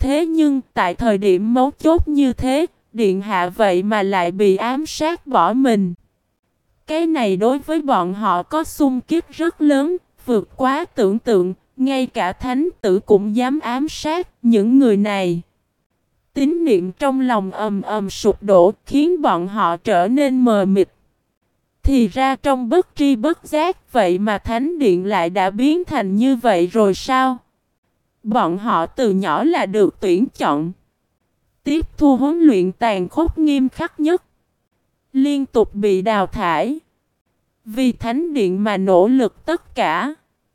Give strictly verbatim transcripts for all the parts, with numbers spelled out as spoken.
thế nhưng tại thời điểm mấu chốt như thế, điện hạ vậy mà lại bị ám sát bỏ mình. Cái này đối với bọn họ có xung kích rất lớn, vượt quá tưởng tượng, ngay cả thánh tử cũng dám ám sát những người này. Tín niệm trong lòng ầm ầm sụp đổ, khiến bọn họ trở nên mờ mịt. Thì ra trong bất tri bất giác, vậy mà thánh điện lại đã biến thành như vậy rồi sao? Bọn họ từ nhỏ là được tuyển chọn, tiếp thu huấn luyện tàn khốc nghiêm khắc nhất, liên tục bị đào thải. Vì thánh điện mà nỗ lực tất cả,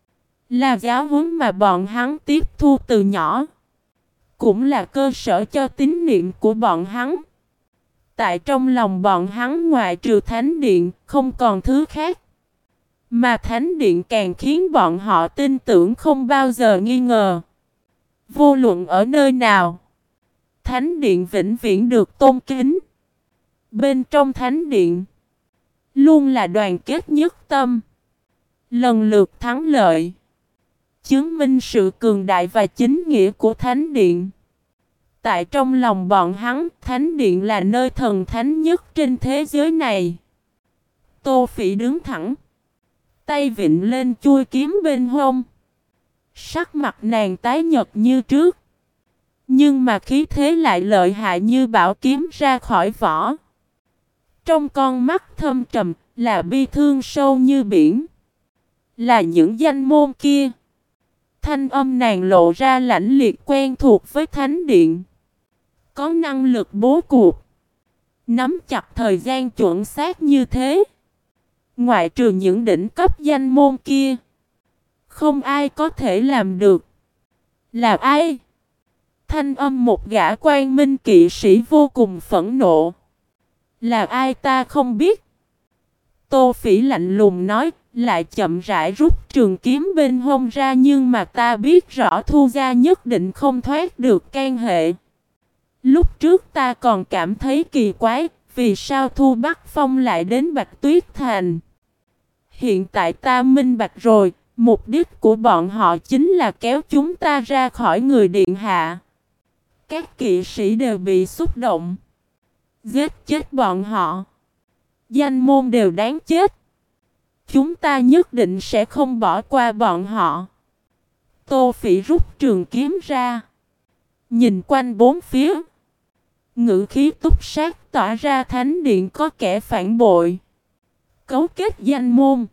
là giáo huấn mà bọn hắn tiếp thu từ nhỏ, cũng là cơ sở cho tín niệm của bọn hắn. Tại trong lòng bọn hắn ngoại trừ thánh điện, không còn thứ khác. Mà thánh điện càng khiến bọn họ tin tưởng không bao giờ nghi ngờ. Vô luận ở nơi nào, thánh điện vĩnh viễn được tôn kính. Bên trong thánh điện, luôn là đoàn kết nhất tâm, lần lượt thắng lợi, chứng minh sự cường đại và chính nghĩa của thánh điện. Tại trong lòng bọn hắn, thánh điện là nơi thần thánh nhất trên thế giới này. Tô Phỉ đứng thẳng, tay vịn lên chuôi kiếm bên hông. Sắc mặt nàng tái nhợt như trước, nhưng mà khí thế lại lợi hại như bảo kiếm ra khỏi vỏ. Trong con mắt thâm trầm là bi thương sâu như biển. Là những danh môn kia. Thanh âm nàng lộ ra lãnh liệt quen thuộc với thánh điện. Có năng lực bố cuộc, nắm chặt thời gian chuẩn xác như thế. Ngoại trừ những đỉnh cấp danh môn kia, không ai có thể làm được. Là ai? Thanh âm một gã quan minh kỵ sĩ vô cùng phẫn nộ. Là ai ta không biết. Tô Phỉ lạnh lùng nói, lại chậm rãi rút trường kiếm bên hông ra, nhưng mà ta biết rõ Thu gia nhất định không thoát được can hệ. Lúc trước ta còn cảm thấy kỳ quái, vì sao Thu Bắc Phong lại đến Bạch Tuyết Thành. Hiện tại ta minh bạch rồi, mục đích của bọn họ chính là kéo chúng ta ra khỏi người điện hạ. Các kỵ sĩ đều bị xúc động. Giết chết bọn họ. Danh môn đều đáng chết. Chúng ta nhất định sẽ không bỏ qua bọn họ. Tô Phỉ rút trường kiếm ra, nhìn quanh bốn phía. Ngữ khí túc sát tỏa ra thánh điện có kẻ phản bội, cấu kết danh môn,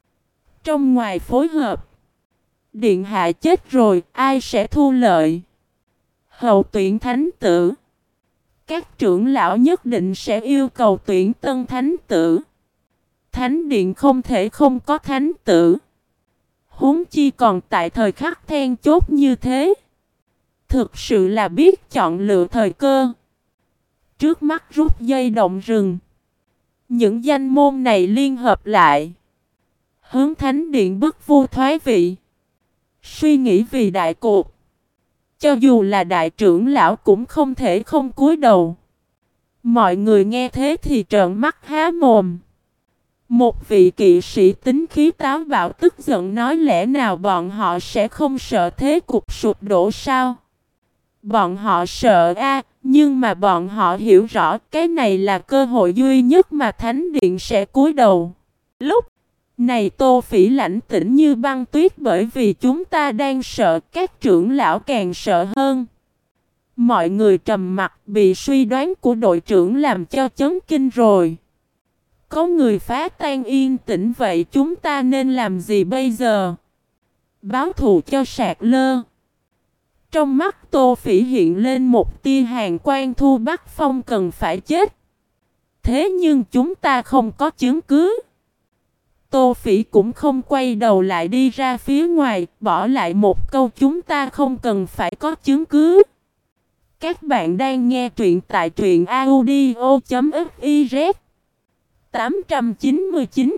trong ngoài phối hợp. Điện hạ chết rồi, ai sẽ thu lợi? Hậu tuyển thánh tử. Các trưởng lão nhất định sẽ yêu cầu tuyển tân thánh tử. Thánh điện không thể không có thánh tử. Huống chi còn tại thời khắc then chốt như thế. Thực sự là biết chọn lựa thời cơ. Trước mắt rút dây động rừng. Những danh môn này liên hợp lại, hướng thánh điện bức vua thoái vị. Suy nghĩ vì đại cuộc. Cho dù là đại trưởng lão cũng không thể không cúi đầu. Mọi người nghe thế thì trợn mắt há mồm. Một vị kỵ sĩ tính khí táo bạo tức giận nói, lẽ nào bọn họ sẽ không sợ thế cục sụp đổ sao? Bọn họ sợ a, nhưng mà bọn họ hiểu rõ cái này là cơ hội duy nhất mà thánh điện sẽ cúi đầu. Lúc này Tô Phỉ lãnh tĩnh như băng tuyết, bởi vì chúng ta đang sợ, các trưởng lão càng sợ hơn. Mọi người trầm mặc, bị suy đoán của đội trưởng làm cho chấn kinh rồi. Có người phá tan yên tĩnh, vậy chúng ta nên làm gì bây giờ? Báo thù cho Sạc Lơ. Trong mắt Tô Phỉ hiện lên một tia hàn quang, Thu Bắc Phong cần phải chết. Thế nhưng chúng ta không có chứng cứ. Tô Phỉ cũng không quay đầu lại đi ra phía ngoài, bỏ lại một câu, chúng ta không cần phải có chứng cứ. Các bạn đang nghe truyện tại truyện audio chấm fiz. tám trăm chín mươi chín.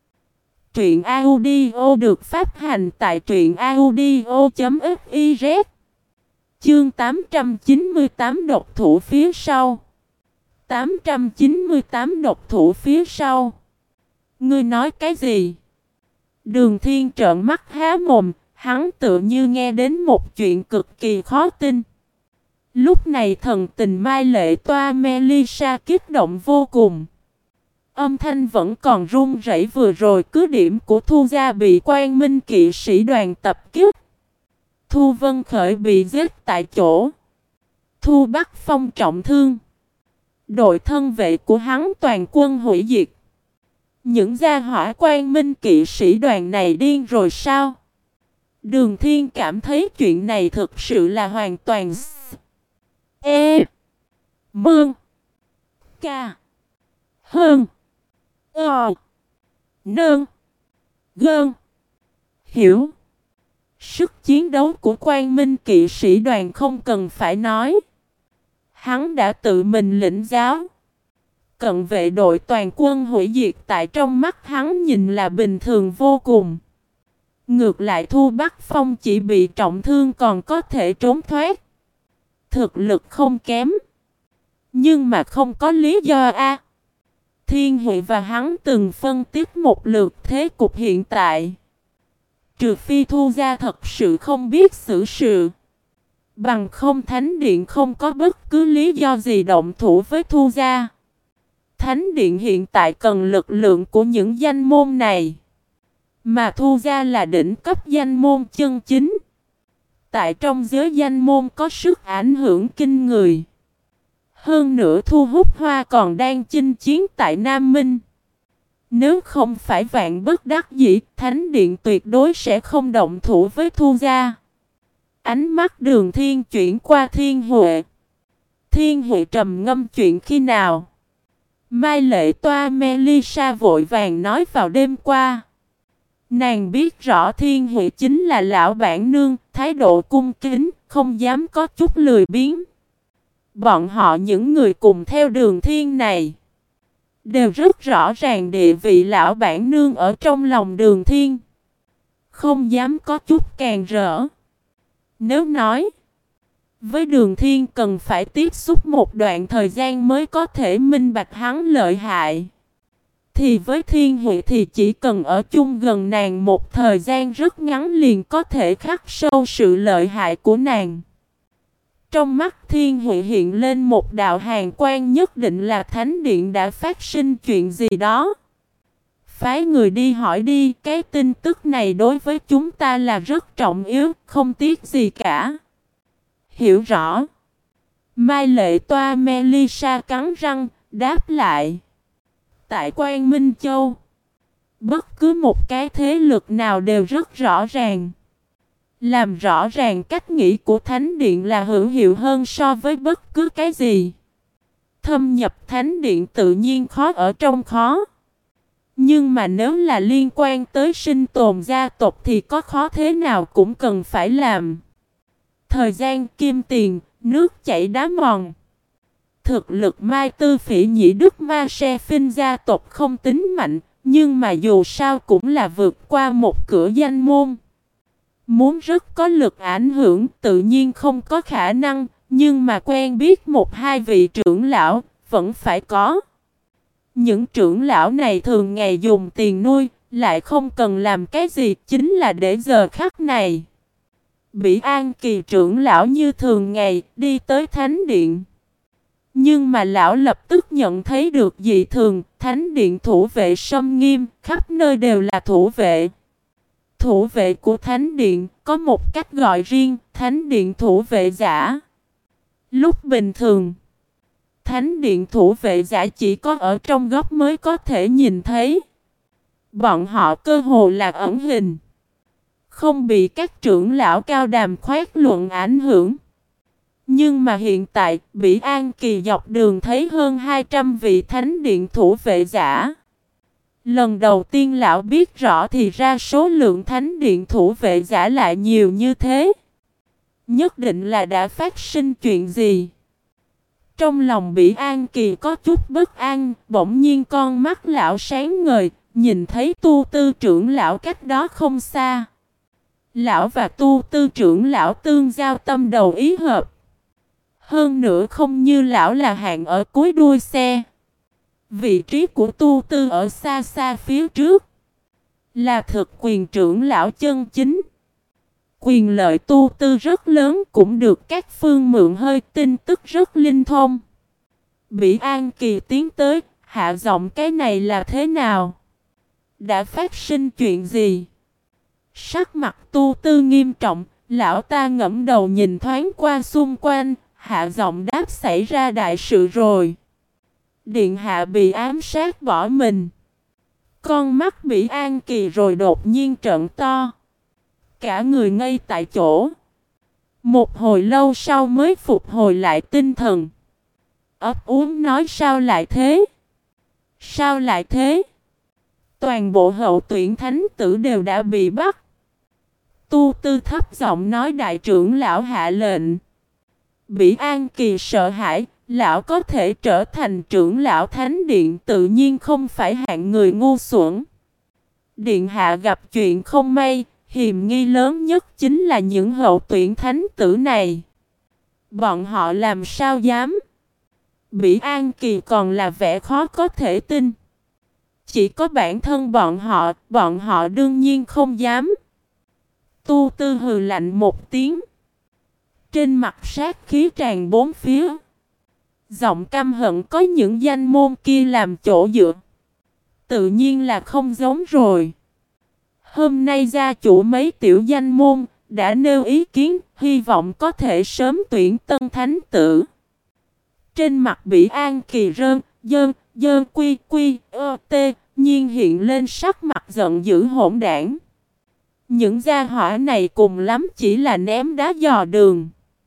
Truyện audio được phát hành tại truyện audio chấm fiz. Chương tám trăm chín mươi tám, độc thủ phía sau. tám trăm chín mươi tám độc thủ phía sau. Ngươi nói cái gì? Đường Thiên trợn mắt há mồm, hắn tựa như nghe đến một chuyện cực kỳ khó tin. Lúc này thần tình Mai Lệ Toa Melissa kích động vô cùng. Âm thanh vẫn còn run rẩy, vừa rồi cứ điểm của Thu gia bị Quang Minh kỵ sĩ đoàn tập kích. Thu Vân Khởi bị giết tại chỗ. Thu Bắc Phong trọng thương. Đội thân vệ của hắn toàn quân hủy diệt. Những gia hỏa Quang Minh kỵ sĩ đoàn này điên rồi sao? Đường Thiên cảm thấy chuyện này thực sự là hoàn toàn E Mương Ca Hơn Ờ Nơn Gơn Hiểu. Sức chiến đấu của Quang Minh kỵ sĩ đoàn không cần phải nói. Hắn đã tự mình lĩnh giáo. Cận vệ đội toàn quân hủy diệt tại trong mắt hắn nhìn là bình thường vô cùng. Ngược lại Thu Bắc Phong chỉ bị trọng thương còn có thể trốn thoát. Thực lực không kém. Nhưng mà không có lý do a. Thiên Huệ và hắn từng phân tích một lượt thế cục hiện tại. Trừ phi Thu gia thật sự không biết xử sự. Bằng không Thánh Điện không có bất cứ lý do gì động thủ với Thu gia. Thánh Điện hiện tại cần lực lượng của những danh môn này. Mà Thu gia là đỉnh cấp danh môn chân chính. Tại trong giới danh môn có sức ảnh hưởng kinh người. Hơn nữa Thu Hút Hoa còn đang chinh chiến tại Nam Minh. Nếu không phải vạn bất đắc dĩ, Thánh Điện tuyệt đối sẽ không động thủ với Thu gia. Ánh mắt Đường Thiên chuyển qua Thiên Huệ. Thiên Huệ trầm ngâm chuyện khi nào. Mai Lệ Toa Melissa vội vàng nói vào đêm qua. Nàng biết rõ Thiên Huệ chính là lão bản nương, thái độ cung kính, không dám có chút lười biếng. Bọn họ những người cùng theo Đường Thiên này đều rất rõ ràng địa vị lão bản nương ở trong lòng Đường Thiên. Không dám có chút càng rỡ. Nếu nói với Đường Thiên cần phải tiếp xúc một đoạn thời gian mới có thể minh bạch hắn lợi hại. Thì với Thiên Huệ thì chỉ cần ở chung gần nàng một thời gian rất ngắn liền có thể khắc sâu sự lợi hại của nàng. Trong mắt Thiên Huệ hiện lên một đạo hàn quang, nhất định là Thánh Điện đã phát sinh chuyện gì đó. Phái người đi hỏi đi, cái tin tức này đối với chúng ta là rất trọng yếu, không tiếc gì cả. Hiểu rõ. Mai Lệ Toa Melissa cắn răng, đáp lại. Tại Quang Minh Châu, bất cứ một cái thế lực nào đều rất rõ ràng. Làm rõ ràng cách nghĩ của Thánh Điện là hữu hiệu hơn so với bất cứ cái gì. Thâm nhập Thánh Điện tự nhiên khó ở trong khó. Nhưng mà nếu là liên quan tới sinh tồn gia tộc thì có khó thế nào cũng cần phải làm. Thời gian, kim tiền, nước chảy đá mòn. Thực lực Mai Tư Phỉ Nhĩ Đức Ma Se Phinh gia tộc không tính mạnh, nhưng mà dù sao cũng là vượt qua một cửa danh môn. Muốn rất có lực ảnh hưởng tự nhiên không có khả năng, nhưng mà quen biết một hai vị trưởng lão vẫn phải có. Những trưởng lão này thường ngày dùng tiền nuôi, lại không cần làm cái gì, chính là để giờ khắc này. Bỉ An Kỳ trưởng lão như thường ngày đi tới Thánh Điện. Nhưng mà lão lập tức nhận thấy được dị thường, Thánh Điện thủ vệ xâm nghiêm, khắp nơi đều là thủ vệ. Thủ vệ của Thánh Điện có một cách gọi riêng, Thánh Điện thủ vệ giả. Lúc bình thường, Thánh Điện thủ vệ giả chỉ có ở trong góc mới có thể nhìn thấy. Bọn họ cơ hồ là ẩn hình, không bị các trưởng lão cao đàm khoét luận ảnh hưởng. Nhưng mà hiện tại, Bỉ An Kỳ dọc đường thấy hơn hai trăm vị Thánh Điện thủ vệ giả. Lần đầu tiên lão biết rõ thì ra số lượng Thánh Điện thủ vệ giả lại nhiều như thế. Nhất định là đã phát sinh chuyện gì. Trong lòng Bỉ An Kỳ có chút bất an, bỗng nhiên con mắt lão sáng ngời, nhìn thấy Tu Tư trưởng lão cách đó không xa. Lão và Tu Tư trưởng lão tương giao tâm đầu ý hợp. Hơn nữa không như lão là hạng ở cuối đuôi xe. Vị trí của Tu Tư ở xa xa phía trước, là thực quyền trưởng lão chân chính. Quyền lợi tu tư rất lớn, cũng được các phương mượn hơi, tin tức rất linh thông. Bỉ An Kỳ tiến tới, hạ giọng, cái này là thế nào? Đã phát sinh chuyện gì? Sắc mặt tu tư nghiêm trọng, lão ta ngẫm đầu nhìn thoáng qua xung quanh, hạ giọng đáp, xảy ra đại sự rồi. Điện hạ bị ám sát bỏ mình. Con mắt Bỉ An Kỳ rồi đột nhiên trợn to. Cả người ngây tại chỗ. Một hồi lâu sau mới phục hồi lại tinh thần. Ấp úng nói, sao lại thế? Sao lại thế? Toàn bộ hậu tuyển thánh tử đều đã bị bắt. Tu tư thấp giọng nói, đại trưởng lão hạ lệnh. Bỉ An Kỳ sợ hãi, lão có thể trở thành trưởng lão thánh điện tự nhiên không phải hạng người ngu xuẩn. Điện hạ gặp chuyện không may, hiềm nghi lớn nhất chính là những hậu tuyển thánh tử này. Bọn họ làm sao dám? Bỉ An Kỳ còn là vẻ khó có thể tin. Chỉ có bản thân bọn họ, bọn họ đương nhiên không dám. Tu tư hừ lạnh một tiếng. Trên mặt sát khí tràn bốn phía. Giọng căm hận, có những danh môn kia làm chỗ dựa. Tự nhiên là không giống rồi. Hôm nay gia chủ mấy tiểu danh môn đã nêu ý kiến, hy vọng có thể sớm tuyển tân thánh tử. Trên mặt Bỉ An Kỳ rơn, dơn, dơn quy quy, ơ tê, nhiên hiện lên sắc mặt giận dữ hỗn đảng. Những gia hỏa này cùng lắm chỉ là ném đá dò đường.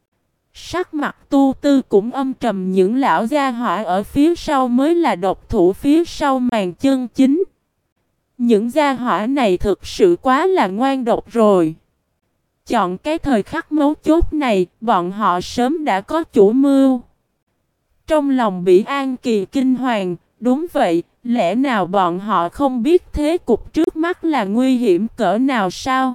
Sắc mặt tu tư cũng âm trầm, những lão gia hỏa ở phía sau mới là độc thủ phía sau màn chân chính. Những gia hỏa này thực sự quá là ngoan độc rồi. Chọn cái thời khắc mấu chốt này, bọn họ sớm đã có chủ mưu. Trong lòng Bỉ An Kỳ kinh hoàng, đúng vậy, lẽ nào bọn họ không biết thế cục trước mắt là nguy hiểm cỡ nào sao?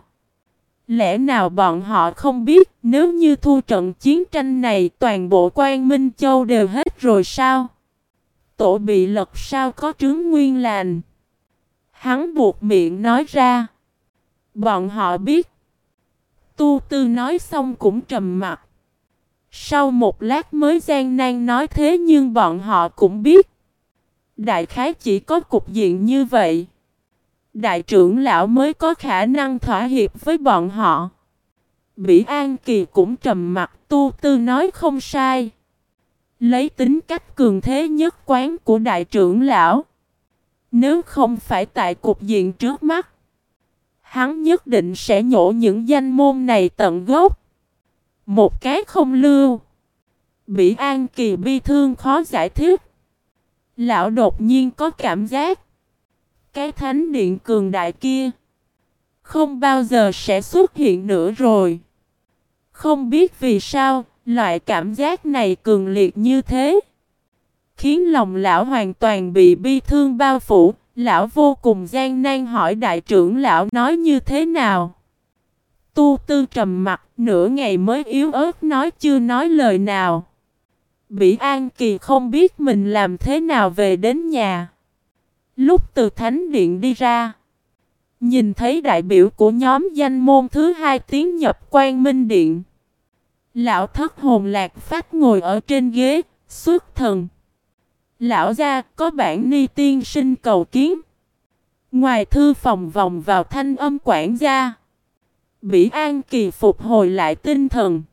Lẽ nào bọn họ không biết nếu như thua trận chiến tranh này toàn bộ Quang Minh Châu đều hết rồi sao? Tổ bị lật sao có trứng nguyên lành? Hắn buộc miệng nói ra. Bọn họ biết. Tu tư nói xong cũng trầm mặt. Sau một lát mới gian nan nói, thế nhưng bọn họ cũng biết. Đại khái chỉ có cục diện như vậy, đại trưởng lão mới có khả năng thỏa hiệp với bọn họ. Bỉ An Kỳ cũng trầm mặt, tu tư nói không sai. Lấy tính cách cường thế nhất quán của đại trưởng lão, nếu không phải tại cục diện trước mắt, hắn nhất định sẽ nhổ những danh môn này tận gốc. Một cái không lưu. Bỉ An Kỳ bi thương khó giải thích. Lão đột nhiên có cảm giác cái thánh điện cường đại kia không bao giờ sẽ xuất hiện nữa rồi. Không biết vì sao, loại cảm giác này cường liệt như thế, khiến lòng lão hoàn toàn bị bi thương bao phủ. Lão vô cùng gian nan hỏi đại trưởng lão nói như thế nào. Tu tư trầm mặt nửa ngày mới yếu ớt nói, chưa nói lời nào. Bỉ An Kỳ không biết mình làm thế nào về đến nhà. Lúc từ thánh điện đi ra, nhìn thấy đại biểu của nhóm danh môn thứ hai tiến nhập Quang Minh Điện. Lão thất hồn lạc phách ngồi ở trên ghế, xuất thần. Lão gia, có bản ni tiên sinh cầu kiến. Ngoài thư phòng vòng vào thanh âm quản gia. Bỉ An Kỳ phục hồi lại tinh thần.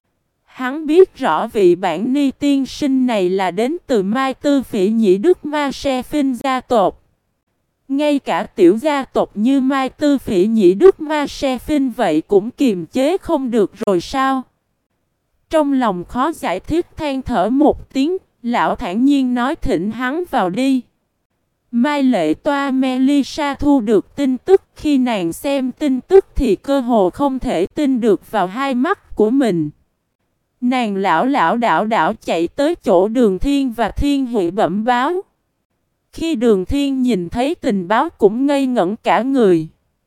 Hắn biết rõ vị bản ni tiên sinh này là đến từ Mai Tư Phỉ Nhĩ Đức Ma Se Phinh gia tộc. Ngay cả tiểu gia tộc như Mai Tư Phỉ Nhĩ Đức Ma Se Phinh vậy cũng kiềm chế không được rồi sao? Trong lòng khó giải thích than thở một tiếng, lão thản nhiên nói, thỉnh hắn vào đi. Mai Lệ Toa Melissa thu được tin tức, khi nàng xem tin tức thì cơ hồ không thể tin được vào hai mắt của mình. Nàng lão lão đảo đảo chạy tới chỗ Đường Thiên và Thiên Huệ bẩm báo. Khi Đường Thiên nhìn thấy tình báo cũng ngây ngẩn cả người.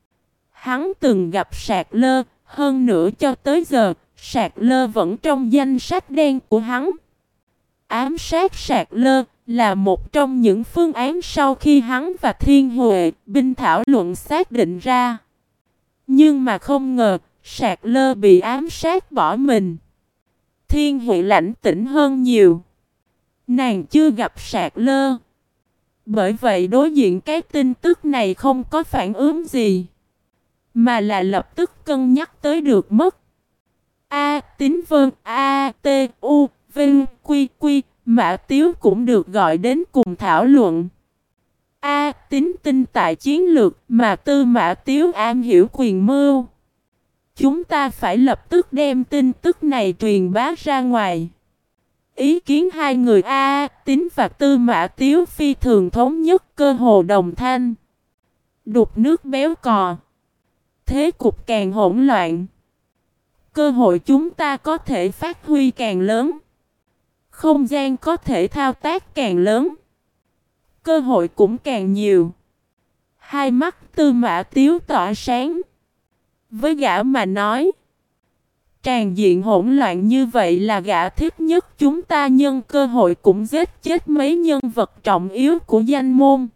Hắn từng gặp Sạc Lơ, hơn nữa cho tới giờ, Sạc Lơ vẫn trong danh sách đen của hắn. Ám sát Sạc Lơ là một trong những phương án sau khi hắn và Thiên Huệ binh thảo luận xác định ra. Nhưng mà không ngờ, Sạc Lơ bị ám sát bỏ mình. Thiên Huệ lãnh tĩnh hơn nhiều. Nàng chưa gặp Sạc Lơ. Bởi vậy đối diện cái tin tức này không có phản ứng gì. Mà là lập tức cân nhắc tới được mất. A Tín Vân A T U Vinh Quy Quy Mã Tiếu cũng được gọi đến cùng thảo luận. A Tín tin tại chiến lược mà Tư Mã Tiếu am hiểu quyền mưu. Chúng ta phải lập tức đem tin tức này truyền bá ra ngoài. Ý kiến hai người A Tín và Tư Mã Tiếu phi thường thống nhất, cơ hồ đồng thanh. Đục nước béo cò. Thế cục càng hỗn loạn, cơ hội chúng ta có thể phát huy càng lớn. Không gian có thể thao tác càng lớn, cơ hội cũng càng nhiều. Hai mắt Tư Mã Tiếu tỏa sáng. Với gã mà nói, tràn diện hỗn loạn như vậy là gã thích nhất. Chúng ta nhân cơ hội cũng giết chết mấy nhân vật trọng yếu của danh môn.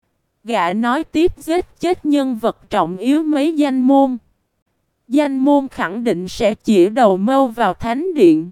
Gã nói tiếp, giết chết nhân vật trọng yếu mấy danh môn. Danh môn khẳng định sẽ chĩa đầu mâu vào thánh điện.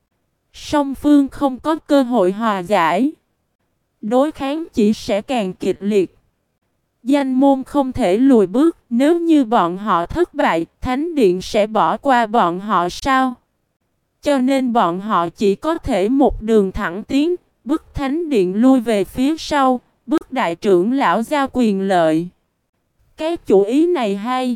Song phương không có cơ hội hòa giải. Đối kháng chỉ sẽ càng kịch liệt. Danh môn không thể lùi bước. Nếu như bọn họ thất bại, thánh điện sẽ bỏ qua bọn họ sao? Cho nên bọn họ chỉ có thể một đường thẳng tiến, bức thánh điện lui về phía sau, bức đại trưởng lão giao quyền lợi. Cái chủ ý này hay.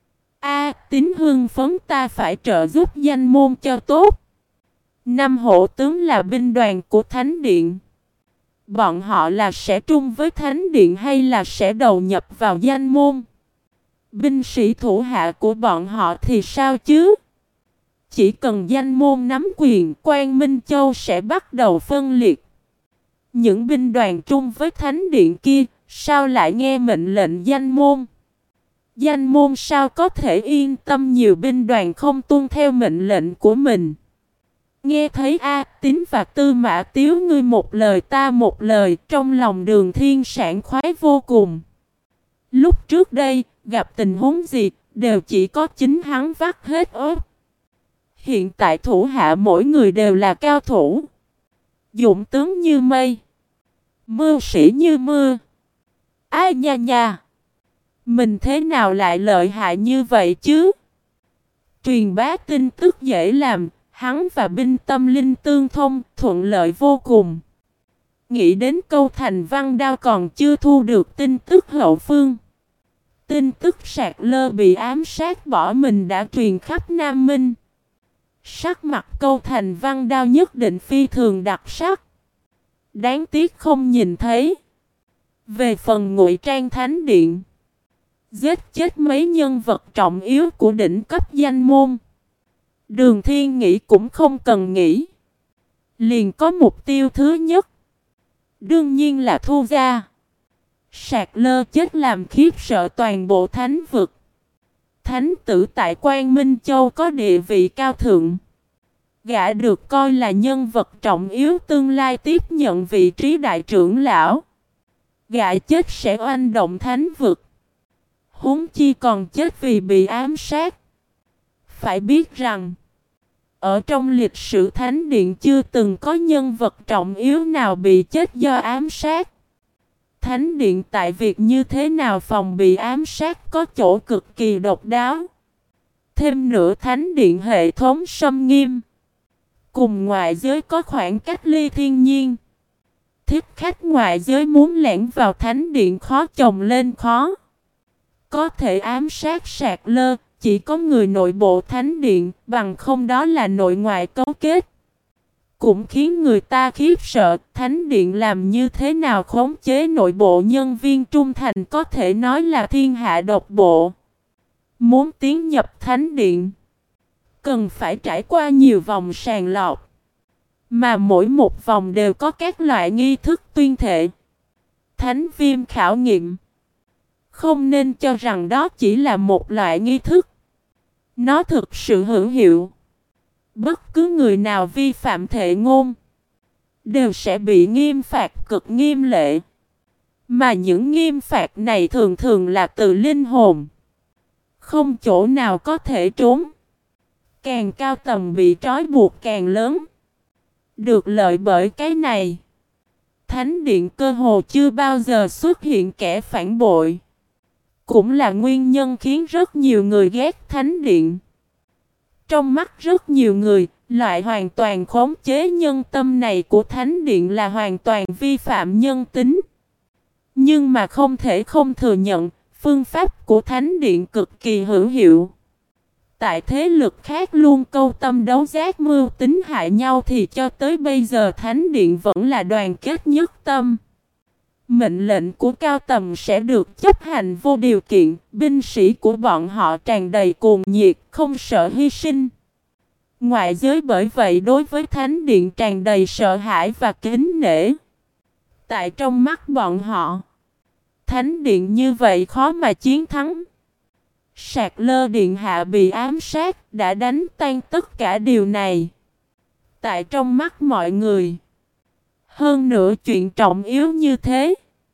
A Tín hưng phấn, ta phải trợ giúp danh môn cho tốt. Năm hộ tướng là binh đoàn của thánh điện. Bọn họ là sẽ trung với thánh điện hay là sẽ đầu nhập vào danh môn? Binh sĩ thủ hạ của bọn họ thì sao chứ? Chỉ cần danh môn nắm quyền, Quan Minh Châu sẽ bắt đầu phân liệt. Những binh đoàn trung với thánh điện kia, sao lại nghe mệnh lệnh danh môn? Danh môn sao có thể yên tâm nhiều binh đoàn không tuân theo mệnh lệnh của mình? Nghe thấy A Tín và Tư Mã Tiếu ngươi một lời ta một lời, trong lòng Đường Thiên sảng khoái vô cùng. Lúc trước đây, gặp tình huống gì, đều chỉ có chính hắn vắt hết ớt. Hiện tại thủ hạ mỗi người đều là cao thủ. Dũng tướng như mây, mưu sĩ như mưa. Ai nha nha, mình thế nào lại lợi hại như vậy chứ? Truyền bá tin tức dễ làm. Hắn và binh tâm linh tương thông, thuận lợi vô cùng. Nghĩ đến câu Thành Văn Đao còn chưa thu được tin tức hậu phương. Tin tức Sạc Lơ bị ám sát bỏ mình đã truyền khắp Nam Minh. Sắc mặt câu Thành Văn Đao nhất định phi thường đặc sắc. Đáng tiếc không nhìn thấy. Về phần Ngụy Trang Thánh Điện, giết chết mấy nhân vật trọng yếu của đỉnh cấp danh môn, Đường Thiên nghĩ cũng không cần nghĩ. Liền có mục tiêu thứ nhất. Đương nhiên là Thu gia. Sạc Lơ chết làm khiếp sợ toàn bộ thánh vực. Thánh tử tại Quan Minh Châu có địa vị cao thượng. Gã được coi là nhân vật trọng yếu tương lai tiếp nhận vị trí đại trưởng lão. Gã chết sẽ oanh động thánh vực. Huống chi còn chết vì bị ám sát. Phải biết rằng, ở trong lịch sử thánh điện chưa từng có nhân vật trọng yếu nào bị chết do ám sát. Thánh điện tại việc như thế nào phòng bị ám sát có chỗ cực kỳ độc đáo. Thêm nữa thánh điện hệ thống xâm nghiêm. Cùng ngoại giới có khoảng cách ly thiên nhiên. Thích khách ngoại giới muốn lẻn vào thánh điện khó chồng lên khó. Có thể ám sát Sạc Lơ, chỉ có người nội bộ thánh điện, bằng không đó là nội ngoại cấu kết. Cũng khiến người ta khiếp sợ, thánh điện làm như thế nào khống chế nội bộ nhân viên trung thành có thể nói là thiên hạ độc bộ. Muốn tiến nhập thánh điện, cần phải trải qua nhiều vòng sàng lọc. Mà mỗi một vòng đều có các loại nghi thức tuyên thệ. Thánh viêm khảo nghiệm. Không nên cho rằng đó chỉ là một loại nghi thức. Nó thực sự hữu hiệu. Bất cứ người nào vi phạm thệ ngôn đều sẽ bị nghiêm phạt cực nghiêm lệ. Mà những nghiêm phạt này thường thường là từ linh hồn. Không chỗ nào có thể trốn. Càng cao tầng bị trói buộc càng lớn. Được lợi bởi cái này, Thánh điện cơ hồ chưa bao giờ xuất hiện kẻ phản bội. Cũng là nguyên nhân khiến rất nhiều người ghét Thánh điện. Trong mắt rất nhiều người, loại hoàn toàn khống chế nhân tâm này của Thánh điện là hoàn toàn vi phạm nhân tính. Nhưng mà không thể không thừa nhận, phương pháp của Thánh điện cực kỳ hữu hiệu. Tại thế lực khác luôn câu tâm đấu giác mưu tính hại nhau thì cho tới bây giờ Thánh điện vẫn là đoàn kết nhất tâm. Mệnh lệnh của cao tầng sẽ được chấp hành vô điều kiện, binh sĩ của bọn họ tràn đầy cuồng nhiệt, không sợ hy sinh. Ngoại giới bởi vậy đối với Thánh điện tràn đầy sợ hãi và kính nể. Tại trong mắt bọn họ, Thánh điện như vậy khó mà chiến thắng. Sạc Lơ điện hạ bị ám sát đã đánh tan tất cả điều này. Tại trong mắt mọi người, hơn nữa chuyện trọng yếu như thế,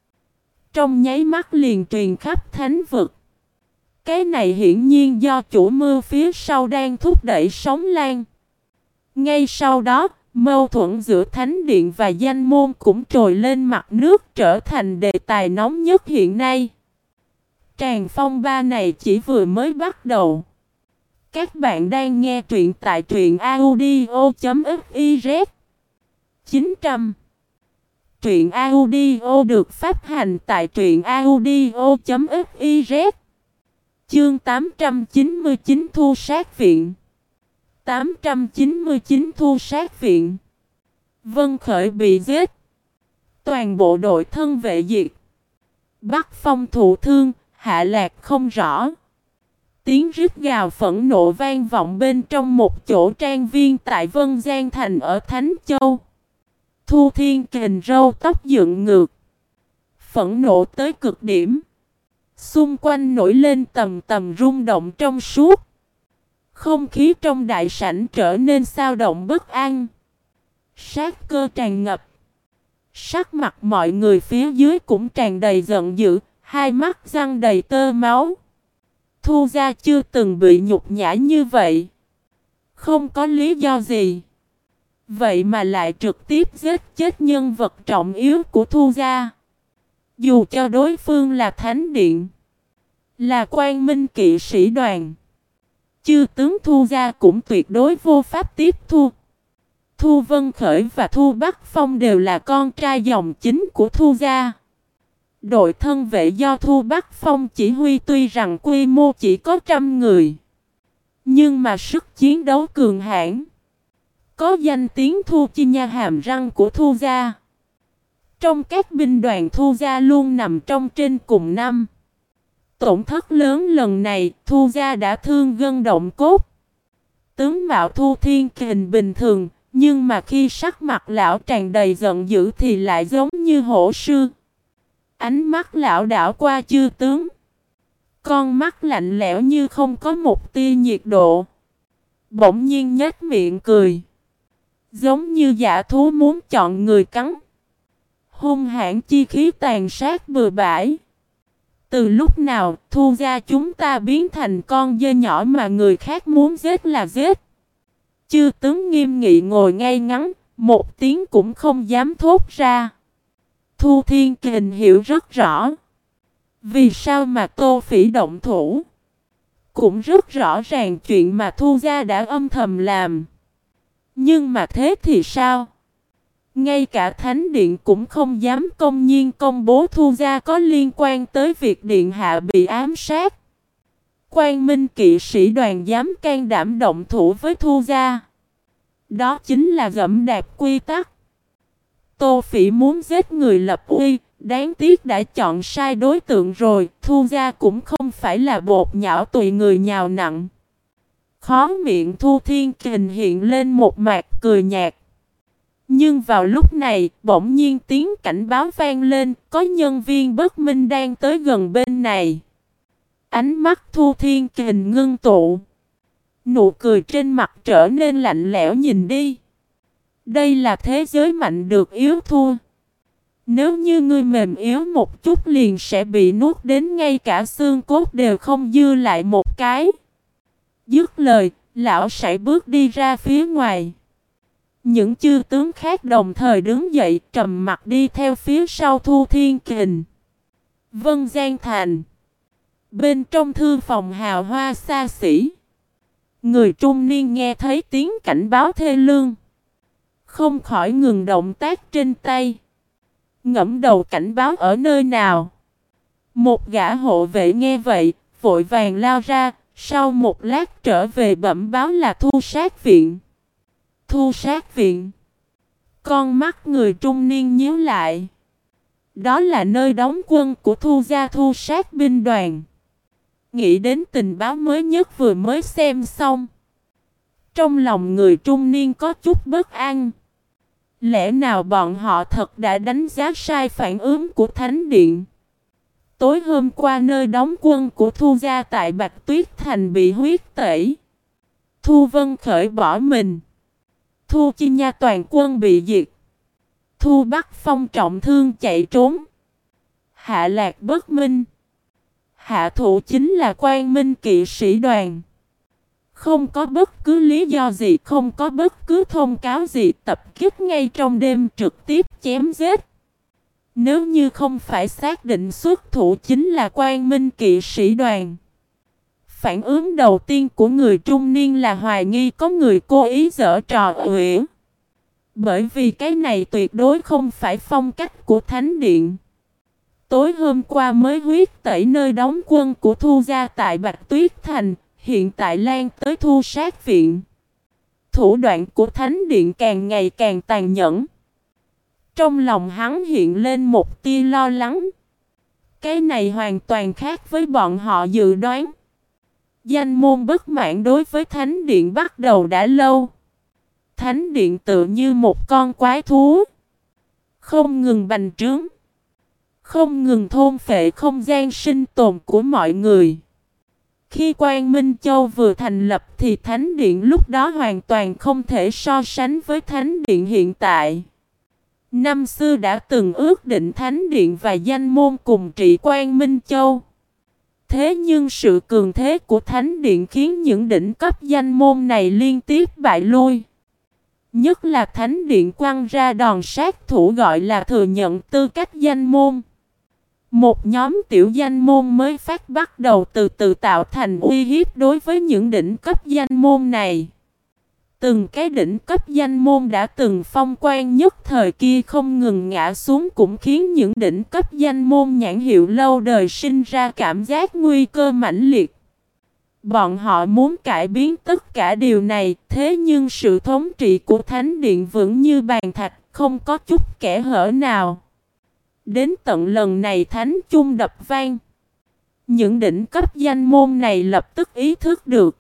trong nháy mắt liền truyền khắp thánh vực. Cái này hiển nhiên do chủ mưu phía sau đang thúc đẩy sóng lan. Ngay sau đó, mâu thuẫn giữa Thánh điện và danh môn cũng trồi lên mặt nước, trở thành đề tài nóng nhất hiện nay. Tràng phong ba này chỉ vừa mới bắt đầu. Các bạn đang nghe truyện tại truyện audio chấm fiz. chín trăm. Truyện audio được phát hành tại truyện audio chấm fiz. Chương tám trăm chín mươi chín Thu sát viện. tám trăm chín mươi chín Thu sát viện. Vân Khởi bị giết. Toàn bộ đội thân vệ diệt. Bắc Phong thụ thương, hạ lạc không rõ. Tiếng rít gào phẫn nộ vang vọng bên trong một chỗ trang viên tại Vân Giang Thành ở Thánh Châu. Thu Thiên Kình râu tóc dựng ngược, phẫn nộ tới cực điểm. Xung quanh nổi lên tầm tầm rung động trong suốt. Không khí trong đại sảnh trở nên xao động bất an. Sát cơ tràn ngập. Sắc mặt mọi người phía dưới cũng tràn đầy giận dữ, hai mắt răng đầy tơ máu. Thu gia chưa từng bị nhục nhã như vậy. Không có lý do gì. Vậy mà lại trực tiếp giết chết nhân vật trọng yếu của Thu gia. Dù cho đối phương là Thánh điện, là Quang Minh kỵ sĩ đoàn, chư tướng Thu gia cũng tuyệt đối vô pháp tiếp thu. Thu Vân Khởi và Thu Bắc Phong đều là con trai dòng chính của Thu gia. Đội thân vệ do Thu Bắc Phong chỉ huy tuy rằng quy mô chỉ có trăm người, nhưng mà sức chiến đấu cường hãn, có danh tiếng Thu Chi Nha hàm răng của Thu gia. Trong các binh đoàn Thu gia luôn nằm trong trên cùng năm. Tổn thất lớn lần này, Thu gia đã thương gân động cốt. Tướng mạo Thu Thiên Kình bình thường, nhưng mà khi sắc mặt lão tràn đầy giận dữ thì lại giống như hổ sư. Ánh mắt lão đảo qua chư tướng. Con mắt lạnh lẽo như không có một tia nhiệt độ. Bỗng nhiên nhếch miệng cười, giống như dã thú muốn chọn người cắn. Hung hãn chi khí tàn sát bừa bãi. Từ lúc nào Thu gia chúng ta biến thành con dê nhỏ mà người khác muốn giết là giết? Chư tướng nghiêm nghị ngồi ngay ngắn, một tiếng cũng không dám thốt ra. Thu Thiên Kình hiểu rất rõ vì sao mà Tô Phỉ động thủ. Cũng rất rõ ràng chuyện mà Thu gia đã âm thầm làm. Nhưng mà thế thì sao? Ngay cả Thánh điện cũng không dám công nhiên công bố Thu gia có liên quan tới việc điện hạ bị ám sát. Quang Minh kỵ sĩ đoàn dám can đảm động thủ với Thu gia. Đó chính là gẫm đạp quy tắc. Tô Phỉ muốn giết người lập uy, đáng tiếc đã chọn sai đối tượng rồi. Thu gia cũng không phải là bột nhão tùy người nhào nặng. Khó miệng Thu Thiên Kình hiện lên một mạt cười nhạt. Nhưng vào lúc này, bỗng nhiên tiếng cảnh báo vang lên, có nhân viên bất minh đang tới gần bên này. Ánh mắt Thu Thiên Kình ngưng tụ. Nụ cười trên mặt trở nên lạnh lẽo nhìn đi. Đây là thế giới mạnh được yếu thua. Nếu như ngươi mềm yếu một chút liền sẽ bị nuốt đến ngay cả xương cốt đều không dư lại một cái. Dứt lời, Lão sải bước đi ra phía ngoài. Những chư tướng khác đồng thời đứng dậy trầm mặt đi theo phía sau Thu Thiên Kình. Vân Giang Thành. Bên trong thư phòng hào hoa xa xỉ. Người trung niên nghe thấy tiếng cảnh báo thê lương. Không khỏi ngừng động tác trên tay. Ngẫm đầu cảnh báo ở nơi nào. Một gã hộ vệ nghe vậy, vội vàng lao ra, sau một lát trở về bẩm báo là Thu Sát Viện. Thu Sát Viện. Con mắt người trung niên nhíu lại. Đó là nơi đóng quân của Thu gia Thu Sát binh đoàn. Nghĩ đến tình báo mới nhất vừa mới xem xong. Trong lòng người trung niên có chút bất an. Lẽ nào bọn họ thật đã đánh giá sai phản ứng của Thánh Điện? Tối hôm qua nơi đóng quân của Thu gia tại Bạch Tuyết Thành bị huyết tẩy. Thu Vân Khởi bỏ mình. Thu Chi Nha toàn quân bị diệt. Thu Bắc Phong trọng thương chạy trốn. Hạ Lạc bất minh. Hạ thủ chính là Quang Minh kỵ sĩ đoàn. Không có bất cứ lý do gì, không có bất cứ thông cáo gì, tập kích ngay trong đêm trực tiếp chém giết. Nếu như không phải xác định xuất thủ chính là Quang Minh kỵ sĩ đoàn. Phản ứng đầu tiên của người trung niên là hoài nghi có người cố ý giở trò uyển. Bởi vì cái này tuyệt đối không phải phong cách của Thánh Điện. Tối hôm qua mới huyết tẩy nơi đóng quân của Thu gia tại Bạch Tuyết Thành, hiện tại lan tới Thu Sát Viện. Thủ đoạn của Thánh Điện càng ngày càng tàn nhẫn. Trong lòng hắn hiện lên một tia lo lắng. Cái này hoàn toàn khác với bọn họ dự đoán. Danh môn bất mãn đối với Thánh Điện bắt đầu đã lâu. Thánh Điện tự như một con quái thú. Không ngừng bành trướng. Không ngừng thôn phệ không gian sinh tồn của mọi người. Khi Quang Minh Châu vừa thành lập thì Thánh Điện lúc đó hoàn toàn không thể so sánh với Thánh Điện hiện tại. Năm xưa đã từng ước định Thánh Điện và danh môn cùng trị Quang Minh Châu. Thế nhưng sự cường thế của Thánh Điện khiến những đỉnh cấp danh môn này liên tiếp bại lui. Nhất là Thánh Điện quăng ra đòn sát thủ gọi là thừa nhận tư cách danh môn. Một nhóm tiểu danh môn mới phát bắt đầu từ từ tạo thành uy hiếp đối với những đỉnh cấp danh môn này. Từng cái đỉnh cấp danh môn đã từng phong quan nhất thời kia không ngừng ngã xuống cũng khiến những đỉnh cấp danh môn nhãn hiệu lâu đời sinh ra cảm giác nguy cơ mãnh liệt. Bọn họ muốn cải biến tất cả điều này, thế nhưng sự thống trị của Thánh Điện vững như bàn thạch, không có chút kẽ hở nào. Đến tận lần này Thánh Chung đập vang. Những đỉnh cấp danh môn này lập tức ý thức được.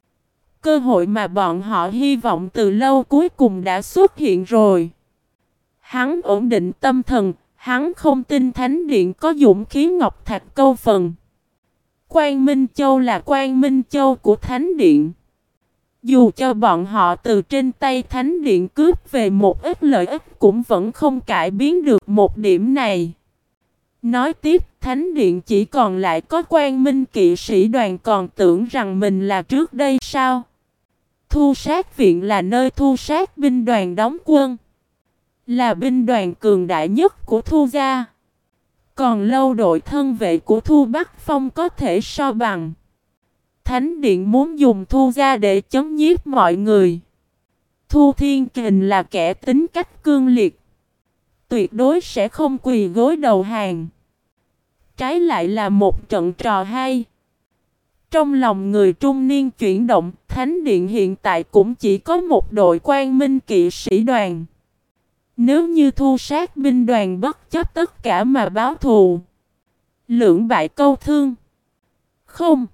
Cơ hội mà bọn họ hy vọng từ lâu cuối cùng đã xuất hiện rồi. Hắn ổn định tâm thần, hắn không tin Thánh Điện có dũng khí ngọc thạch câu phần. Quang Minh Châu là Quang Minh Châu của Thánh Điện. Dù cho bọn họ từ trên tay Thánh Điện cướp về một ít lợi ích cũng vẫn không cải biến được một điểm này. Nói tiếp, Thánh Điện chỉ còn lại có Quang Minh kỵ sĩ đoàn, còn tưởng rằng mình là trước đây sao? Thu Sát Viện là nơi Thu Sát binh đoàn đóng quân. Là binh đoàn cường đại nhất của Thu gia. Còn lâu đội thân vệ của Thu Bắc Phong có thể so bằng. Thánh Điện muốn dùng Thu gia để chấn nhiếp mọi người. Thu Thiên Kình là kẻ tính cách cương liệt. Tuyệt đối sẽ không quỳ gối đầu hàng. Trái lại là một trận trò hay. Trong lòng người trung niên chuyển động, Thánh Điện hiện tại cũng chỉ có một đội Quang Minh kỵ sĩ đoàn. Nếu như Thu Sát binh đoàn bất chấp tất cả mà báo thù, lưỡng bại câu thương. Không.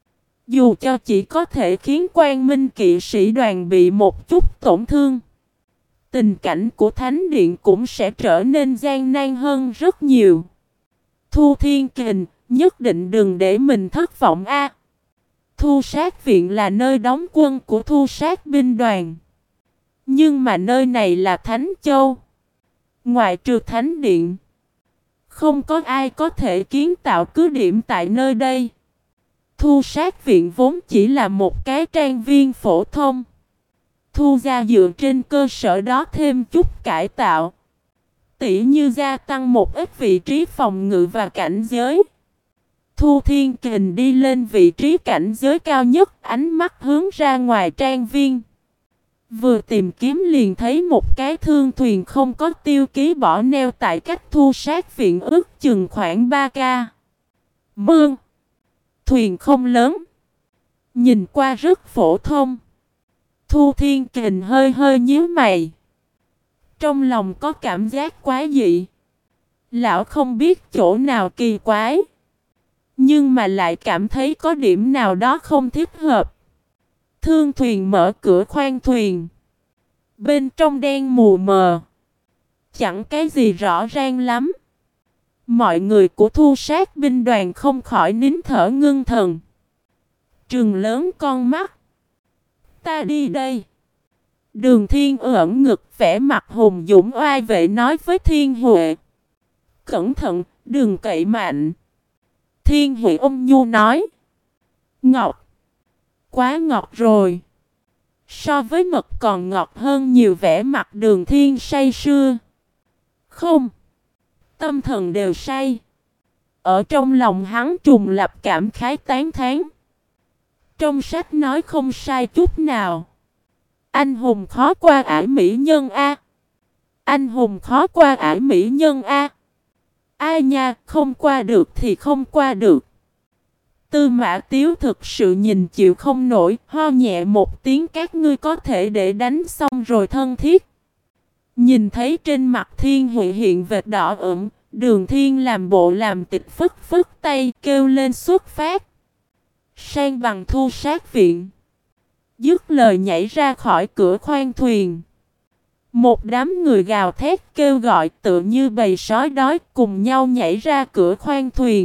Dù cho chỉ có thể khiến Quang Minh kỵ sĩ đoàn bị một chút tổn thương, tình cảnh của Thánh Điện cũng sẽ trở nên gian nan hơn rất nhiều. Thu Thiên Kình, nhất định đừng để mình thất vọng a. Thu Sát Viện là nơi đóng quân của Thu Sát binh đoàn. Nhưng mà nơi này là Thánh Châu. Ngoại trừ Thánh Điện, không có ai có thể kiến tạo cứ điểm tại nơi đây. Thu sát viện vốn chỉ là một cái trang viên phổ thông. Thu gia dựa trên cơ sở đó thêm chút cải tạo, tỉ như gia tăng một ít vị trí phòng ngự và cảnh giới. Thu Thiên Kình đi lên vị trí cảnh giới cao nhất, ánh mắt hướng ra ngoài trang viên. Vừa tìm kiếm liền thấy một cái thương thuyền không có tiêu ký bỏ neo tại cách Thu sát viện ước chừng khoảng ba ca. Mương. Thuyền không lớn, nhìn qua rất phổ thông. Thu Thiên Kình hơi hơi nhíu mày. Trong lòng có cảm giác quái dị. Lão không biết chỗ nào kỳ quái, nhưng mà lại cảm thấy có điểm nào đó không thích hợp. Thương thuyền mở cửa khoang thuyền. Bên trong đen mù mờ, chẳng cái gì rõ ràng lắm. Mọi người của Thu sát binh đoàn không khỏi nín thở ngưng thần, trừng lớn con mắt. Ta đi đây. Đường Thiên ẩn ngực vẻ mặt hùng dũng oai vệ nói với Thiên Huệ. Cẩn thận, đừng cậy mạnh. Thiên Huệ ôm nhu nói. Ngọt. Quá ngọt rồi. So với mật còn ngọt hơn nhiều, vẻ mặt Đường Thiên say sưa. Không. Tâm thần đều say. Ở trong lòng hắn trùng lập cảm khái tán thán. Trong sách nói không sai chút nào. Anh hùng khó qua ải mỹ nhân A. Anh hùng khó qua ải mỹ nhân A. Ai nha, không qua được thì không qua được. Tư Mã Tiếu thực sự nhìn chịu không nổi, ho nhẹ một tiếng. Các ngươi có thể để đánh xong rồi thân thiết. Nhìn thấy trên mặt Thiên Huệ hiện vệt đỏ ửng, Đường Thiên làm bộ làm tịch phức phức tay kêu lên xuất phát. Sang bằng Thu sát viện. Dứt lời nhảy ra khỏi cửa khoang thuyền. Một đám người gào thét kêu gọi tựa như bầy sói đói cùng nhau nhảy ra cửa khoang thuyền.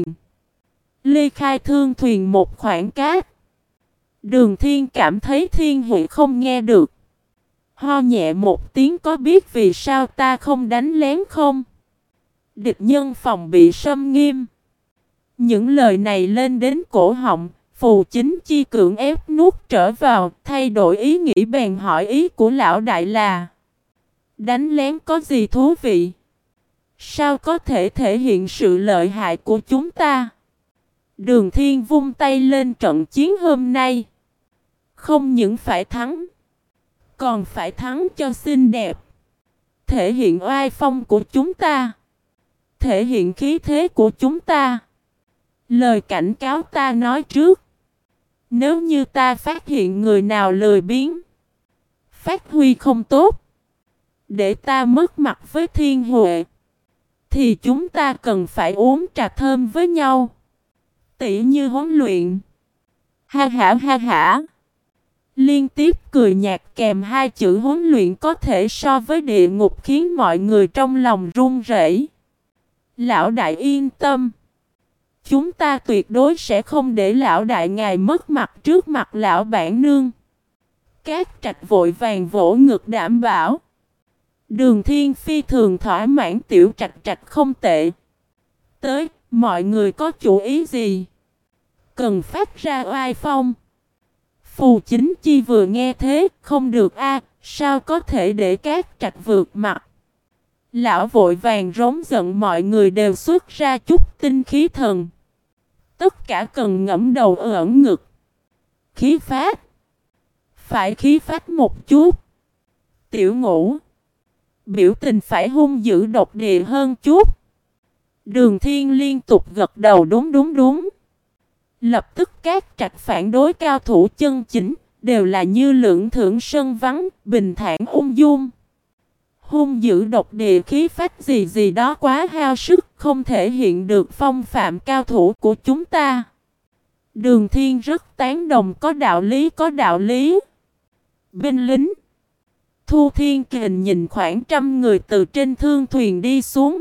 Ly khai thương thuyền một khoảng cát. Đường Thiên cảm thấy Thiên Huệ không nghe được. Ho nhẹ một tiếng, có biết vì sao ta không đánh lén không? Địch nhân phòng bị xâm nghiêm. Những lời này lên đến cổ họng. Phù Chính Chi cưỡng ép nuốt trở vào, thay đổi ý nghĩ bèn hỏi ý của lão đại là: đánh lén có gì thú vị? Sao có thể thể hiện sự lợi hại của chúng ta? Đường Thiên vung tay lên, trận chiến hôm nay không những phải thắng, còn phải thắng cho xinh đẹp. Thể hiện oai phong của chúng ta, thể hiện khí thế của chúng ta. Lời cảnh cáo ta nói trước. Nếu như ta phát hiện người nào lười biếng, phát huy không tốt, để ta mất mặt với Thiên Huệ, thì chúng ta cần phải uống trà thơm với nhau. Tỉ như huấn luyện. Ha hả ha hả. Liên tiếp cười nhạt kèm hai chữ huấn luyện có thể so với địa ngục, khiến mọi người trong lòng run rẩy. Lão đại yên tâm. Chúng ta tuyệt đối sẽ không để lão đại ngài mất mặt trước mặt lão bản nương. Cát Trạch vội vàng vỗ ngực đảm bảo. Đường Thiên phi thường thỏa mãn, tiểu Trạch Trạch không tệ. Tới, mọi người có chủ ý gì? Cần phát ra oai phong. Phù Chính Chi vừa nghe thế, không được a, sao có thể để Cát Trạch vượt mặt? Lão vội vàng rống giận, mọi người đều xuất ra chút tinh khí thần. Tất cả cần ngẫm đầu ẩn ngực. Khí phát. Phải khí phát một chút. Tiểu Ngũ, biểu tình phải hung dữ độc địa hơn chút. Đường Thiên liên tục gật đầu đúng đúng đúng. Lập tức Cát Trạch phản đối cao thủ chân chính, đều là như lưỡng thưởng sân vắng, bình thản ung dung. Hung dữ độc địa khí phách gì gì đó quá hao sức, không thể hiện được phong phạm cao thủ của chúng ta. Đường Thiên rất tán đồng, có đạo lý có đạo lý. Binh lính. Thu Thiên Kình nhìn khoảng trăm người từ trên thương thuyền đi xuống.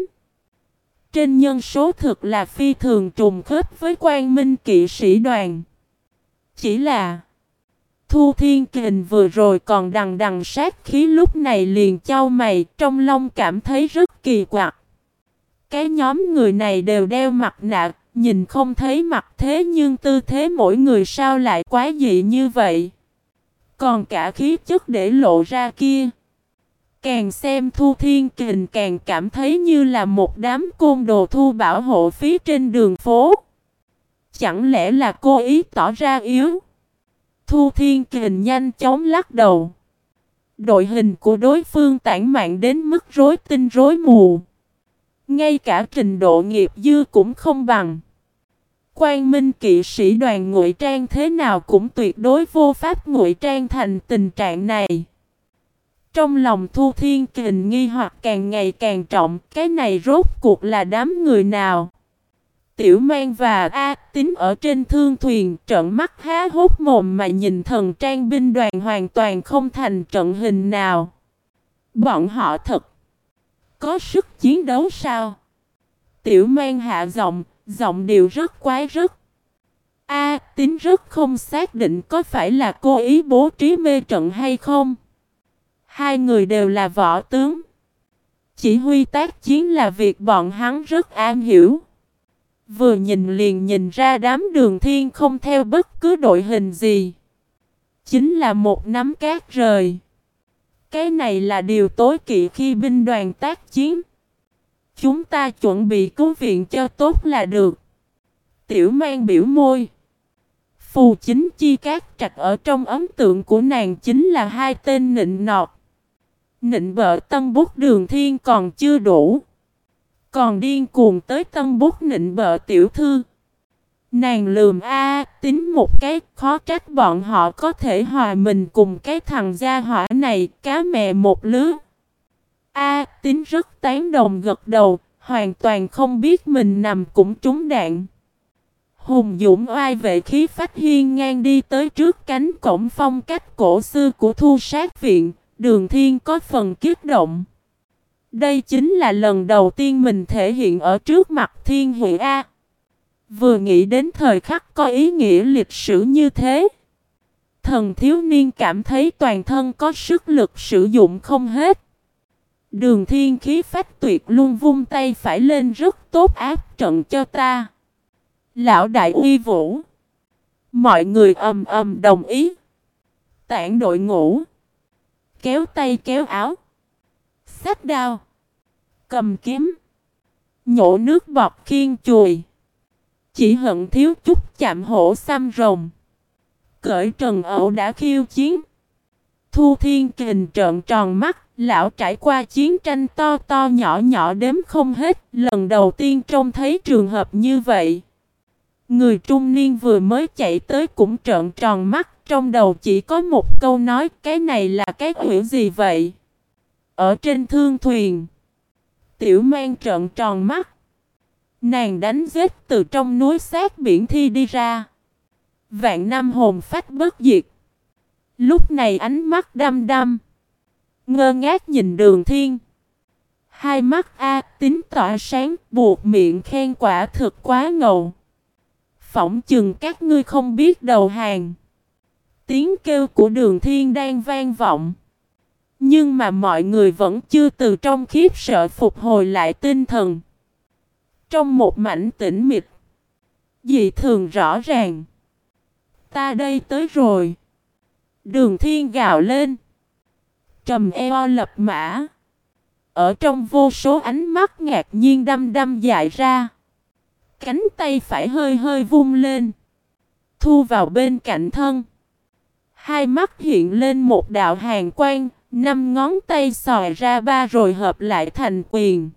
Trên nhân số thực là phi thường trùng khớp với Quang Minh kỵ sĩ đoàn. Chỉ là Thu Thiên Kình vừa rồi còn đằng đằng sát khí, lúc này liền chau mày, trong lòng cảm thấy rất kỳ quặc. Cái nhóm người này đều đeo mặt nạ, Nhìn không thấy mặt thế nhưng tư thế mỗi người sao lại quá dị như vậy. Còn cả khí chất để lộ ra kia. Càng xem Thu Thiên Kình càng cảm thấy như là một đám côn đồ thu bảo hộ phí trên đường phố. Chẳng lẽ là cô ý tỏ ra yếu? Thu Thiên Kình nhanh chóng lắc đầu. Đội hình của đối phương tản mạn đến mức rối tinh rối mù. Ngay cả trình độ nghiệp dư cũng không bằng. Quang Minh kỵ sĩ đoàn ngụy trang thế nào cũng tuyệt đối vô pháp ngụy trang thành tình trạng này. Trong lòng Thu Thiên Kình nghi hoặc càng ngày càng trọng, cái này rốt cuộc là đám người nào? Tiểu Mang và A Tín ở trên thương thuyền trợn mắt há hốc mồm mà nhìn thần trang binh đoàn hoàn toàn không thành trận hình nào. Bọn họ thật có sức chiến đấu sao? Tiểu Mang hạ giọng, giọng điệu rất quái rất. A Tín rất không xác định có phải là cô ý bố trí mê trận hay không. Hai người đều là võ tướng. Chỉ huy tác chiến là việc bọn hắn rất am hiểu. Vừa nhìn liền nhìn ra đám Đường Thiên không theo bất cứ đội hình gì. Chính là một nắm cát rời. Cái này là điều tối kỵ khi binh đoàn tác chiến. Chúng ta chuẩn bị cứu viện cho tốt là được. Tiểu Mang biểu môi. Phù Chính Chi Cát Trạch ở trong ấn tượng của nàng chính là hai tên nịnh nọt. Nịnh bợ tân bút Đường Thiên còn chưa đủ. Còn điên cuồng tới tân bút nịnh bợ tiểu thư. Nàng lườm A Tín một cái, khó trách bọn họ có thể hòa mình cùng cái thằng gia hỏa này, cá mẹ một lứa. A Tín rất tán đồng gật đầu, hoàn toàn không biết mình nằm cũng trúng đạn. Hùng dũng oai vệ khí phách hiên ngang đi tới trước cánh cổng phong cách cổ xưa của Thu Sát Viện. Đường Thiên có phần kích động. Đây chính là lần đầu tiên mình thể hiện ở trước mặt Thiên Huệ A. Vừa nghĩ đến thời khắc có ý nghĩa lịch sử như thế, thần thiếu niên cảm thấy toàn thân có sức lực sử dụng không hết. Đường Thiên khí phách tuyệt luôn vung tay phải lên rất tốt áp trận cho ta. Lão đại uy vũ. Mọi người ầm ầm đồng ý. Tản đội ngũ. Kéo tay kéo áo. Xách đao. Cầm kiếm. Nhổ nước bọt khiên chùi. Chỉ hận thiếu chút chạm hổ xăm rồng. Cởi trần ẩu đã khiêu chiến. Thu Thiên Kình trợn tròn mắt. Lão trải qua chiến tranh to to nhỏ nhỏ đếm không hết. Lần đầu tiên trông thấy trường hợp như vậy. Người trung niên vừa mới chạy tới cũng trợn tròn mắt. Trong đầu chỉ có một câu nói, cái này là cái quỷ gì vậy? Ở trên thương thuyền, Tiểu Mang trợn tròn mắt. Nàng đánh giết từ trong núi sát biển thi đi ra. Vạn năm hồn phách bất diệt. Lúc này ánh mắt đăm đăm, ngơ ngác nhìn Đường Thiên. Hai mắt A Tín tỏa sáng, buộc miệng khen quả thực quá ngầu. Phỏng chừng các ngươi không biết đầu hàng. Tiếng kêu của Đường Thiên đang vang vọng. Nhưng mà mọi người vẫn chưa từ trong khiếp sợ phục hồi lại tinh thần. Trong một mảnh tĩnh mịch, dị thường rõ ràng. Ta đây tới rồi. Đường Thiên gào lên. Trầm eo lập mã. Ở trong vô số ánh mắt ngạc nhiên đăm đăm dại ra. Cánh tay phải hơi hơi vung lên. Thu vào bên cạnh thân. Hai mắt hiện lên một đạo hàn quang. Năm ngón tay xòi ra ba rồi hợp lại thành quyền.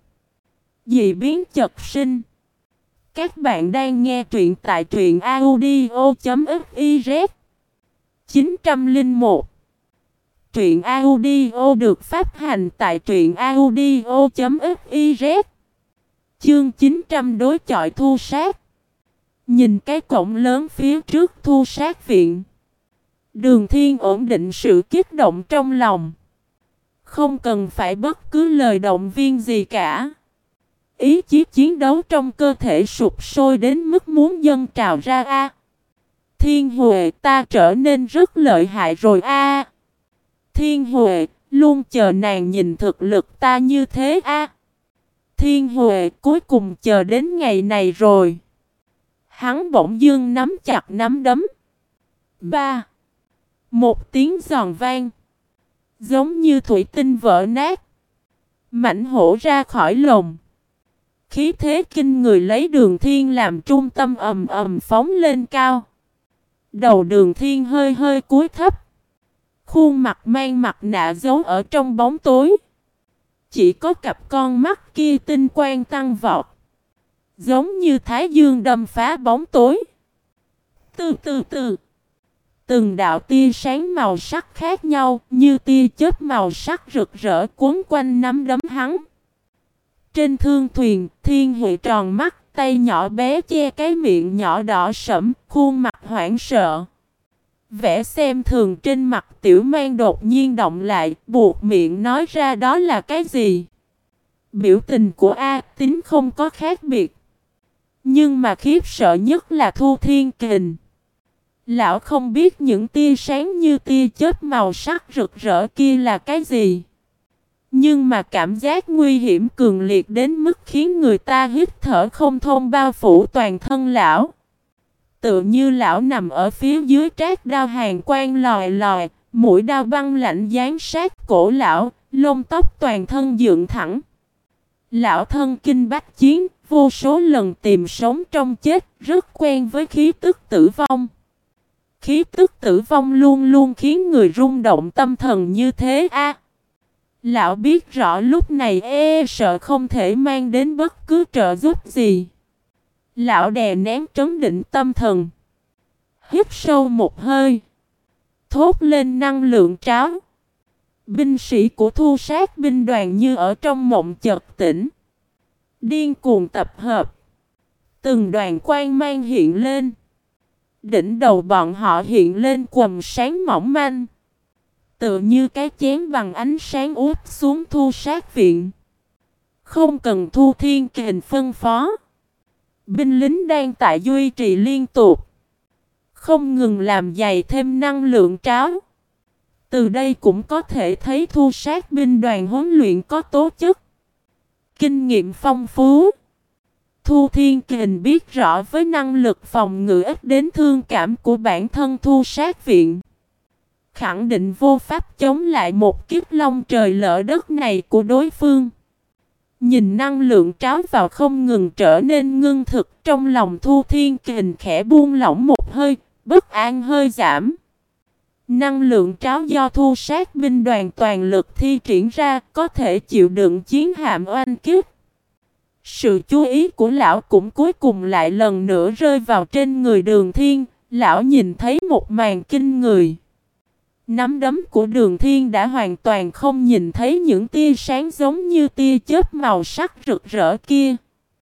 Dị biến chợt sinh. Các bạn đang nghe truyện tại truyện audio chấm fiz. chín không một. Truyện audio được phát hành tại truyện audio chấm fiz. Chương chín trăm đối chọi Thu Sát. Nhìn cái cổng lớn phía trước Thu Sát Viện, Đường Thiên ổn định sự kích động trong lòng. Không cần phải bất cứ lời động viên gì cả. Ý chí chiến đấu trong cơ thể sụp sôi đến mức muốn dâng trào ra a. Thiên Huệ, ta trở nên rất lợi hại rồi a. Thiên Huệ, luôn chờ nàng nhìn thực lực ta như thế a. Thiên Huệ, cuối cùng chờ đến ngày này rồi. Hắn bỗng dưng nắm chặt nắm đấm. Ba. Một tiếng giòn vang. Giống như thủy tinh vỡ nát. Mãnh hổ ra khỏi lồng. Khí thế kinh người lấy Đường Thiên làm trung tâm ầm ầm phóng lên cao. Đầu Đường Thiên hơi hơi cúi thấp. Khuôn mặt mang mặt nạ giấu ở trong bóng tối. Chỉ có cặp con mắt kia tinh quang tăng vọt. Giống như thái dương đâm phá bóng tối. Từ từ từ. Từng đạo tia sáng màu sắc khác nhau như tia chớp màu sắc rực rỡ cuốn quanh nắm đấm hắn. Trên thương thuyền, Thiên Huệ tròn mắt, tay nhỏ bé che cái miệng nhỏ đỏ sẫm, khuôn mặt hoảng sợ. Vẻ xem thường trên mặt Tiểu Mang đột nhiên động lại, buộc miệng nói ra đó là cái gì. Biểu tình của A Tín không có khác biệt. Nhưng mà khiếp sợ nhất là Thu Thiên Kình. Lão không biết những tia sáng như tia chớp màu sắc rực rỡ kia là cái gì. Nhưng mà cảm giác nguy hiểm cường liệt đến mức khiến người ta hít thở không thông bao phủ toàn thân lão. Tựa như lão nằm ở phía dưới trát đao hàn quang lòi lòi, mũi đao băng lạnh dán sát cổ lão, lông tóc toàn thân dựng thẳng. Lão thân kinh bách chiến, vô số lần tìm sống trong chết, rất quen với khí tức tử vong. Khí tức tử vong luôn luôn khiến người rung động tâm thần như thế a. Lão biết rõ lúc này e sợ không thể mang đến bất cứ trợ giúp gì. Lão đè nén trấn định tâm thần. Hít sâu một hơi. Thốt lên năng lượng tráo. Binh sĩ của thu sát binh đoàn như ở trong mộng chợt tỉnh. Điên cuồng tập hợp. Từng đoàn quang mang hiện lên. Đỉnh đầu bọn họ hiện lên quầng sáng mỏng manh. Tựa như cái chén bằng ánh sáng úp xuống thu sát viện. Không cần Thu Thiên Kình phân phó. Binh lính đang tại duy trì liên tục. Không ngừng làm dày thêm năng lượng tráo. Từ đây cũng có thể thấy thu sát binh đoàn huấn luyện có tố chất. Kinh nghiệm phong phú. Thu Thiên Kình biết rõ với năng lực phòng ngự ít đến thương cảm của bản thân thu sát viện. Khẳng định vô pháp chống lại một kiếp long trời lỡ đất này của đối phương. Nhìn năng lượng tráo vào không ngừng trở nên ngưng thực trong lòng Thu Thiên Kình khẽ buông lỏng một hơi, bất an hơi giảm. Năng lượng tráo do thu sát binh đoàn toàn lực thi triển ra có thể chịu đựng chiến hạm oanh kích. Sự chú ý của lão cũng cuối cùng lại lần nữa rơi vào trên người Đường Thiên, lão nhìn thấy một màn kinh người. Nắm đấm của Đường Thiên đã hoàn toàn không nhìn thấy những tia sáng giống như tia chớp màu sắc rực rỡ kia.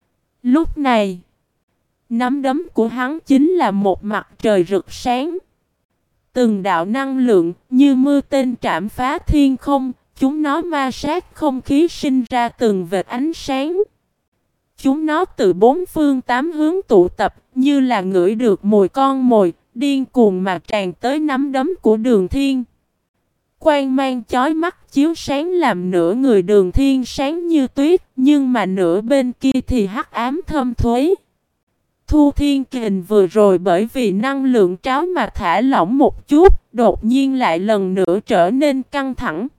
Lúc này, nắm đấm của hắn chính là một mặt trời rực sáng. Từng đạo năng lượng như mưa tên trảm phá thiên không, chúng nó ma sát không khí sinh ra từng vệt ánh sáng. Chúng nó từ bốn phương tám hướng tụ tập như là ngửi được mùi con mồi, điên cuồng mà tràn tới nắm đấm của Đường Thiên. Quang mang chói mắt chiếu sáng làm nửa người Đường Thiên sáng như tuyết, nhưng mà nửa bên kia thì hắc ám thâm thúy. Thu Thiên Kình vừa rồi bởi vì năng lượng tráo mà thả lỏng một chút, đột nhiên lại lần nữa trở nên căng thẳng.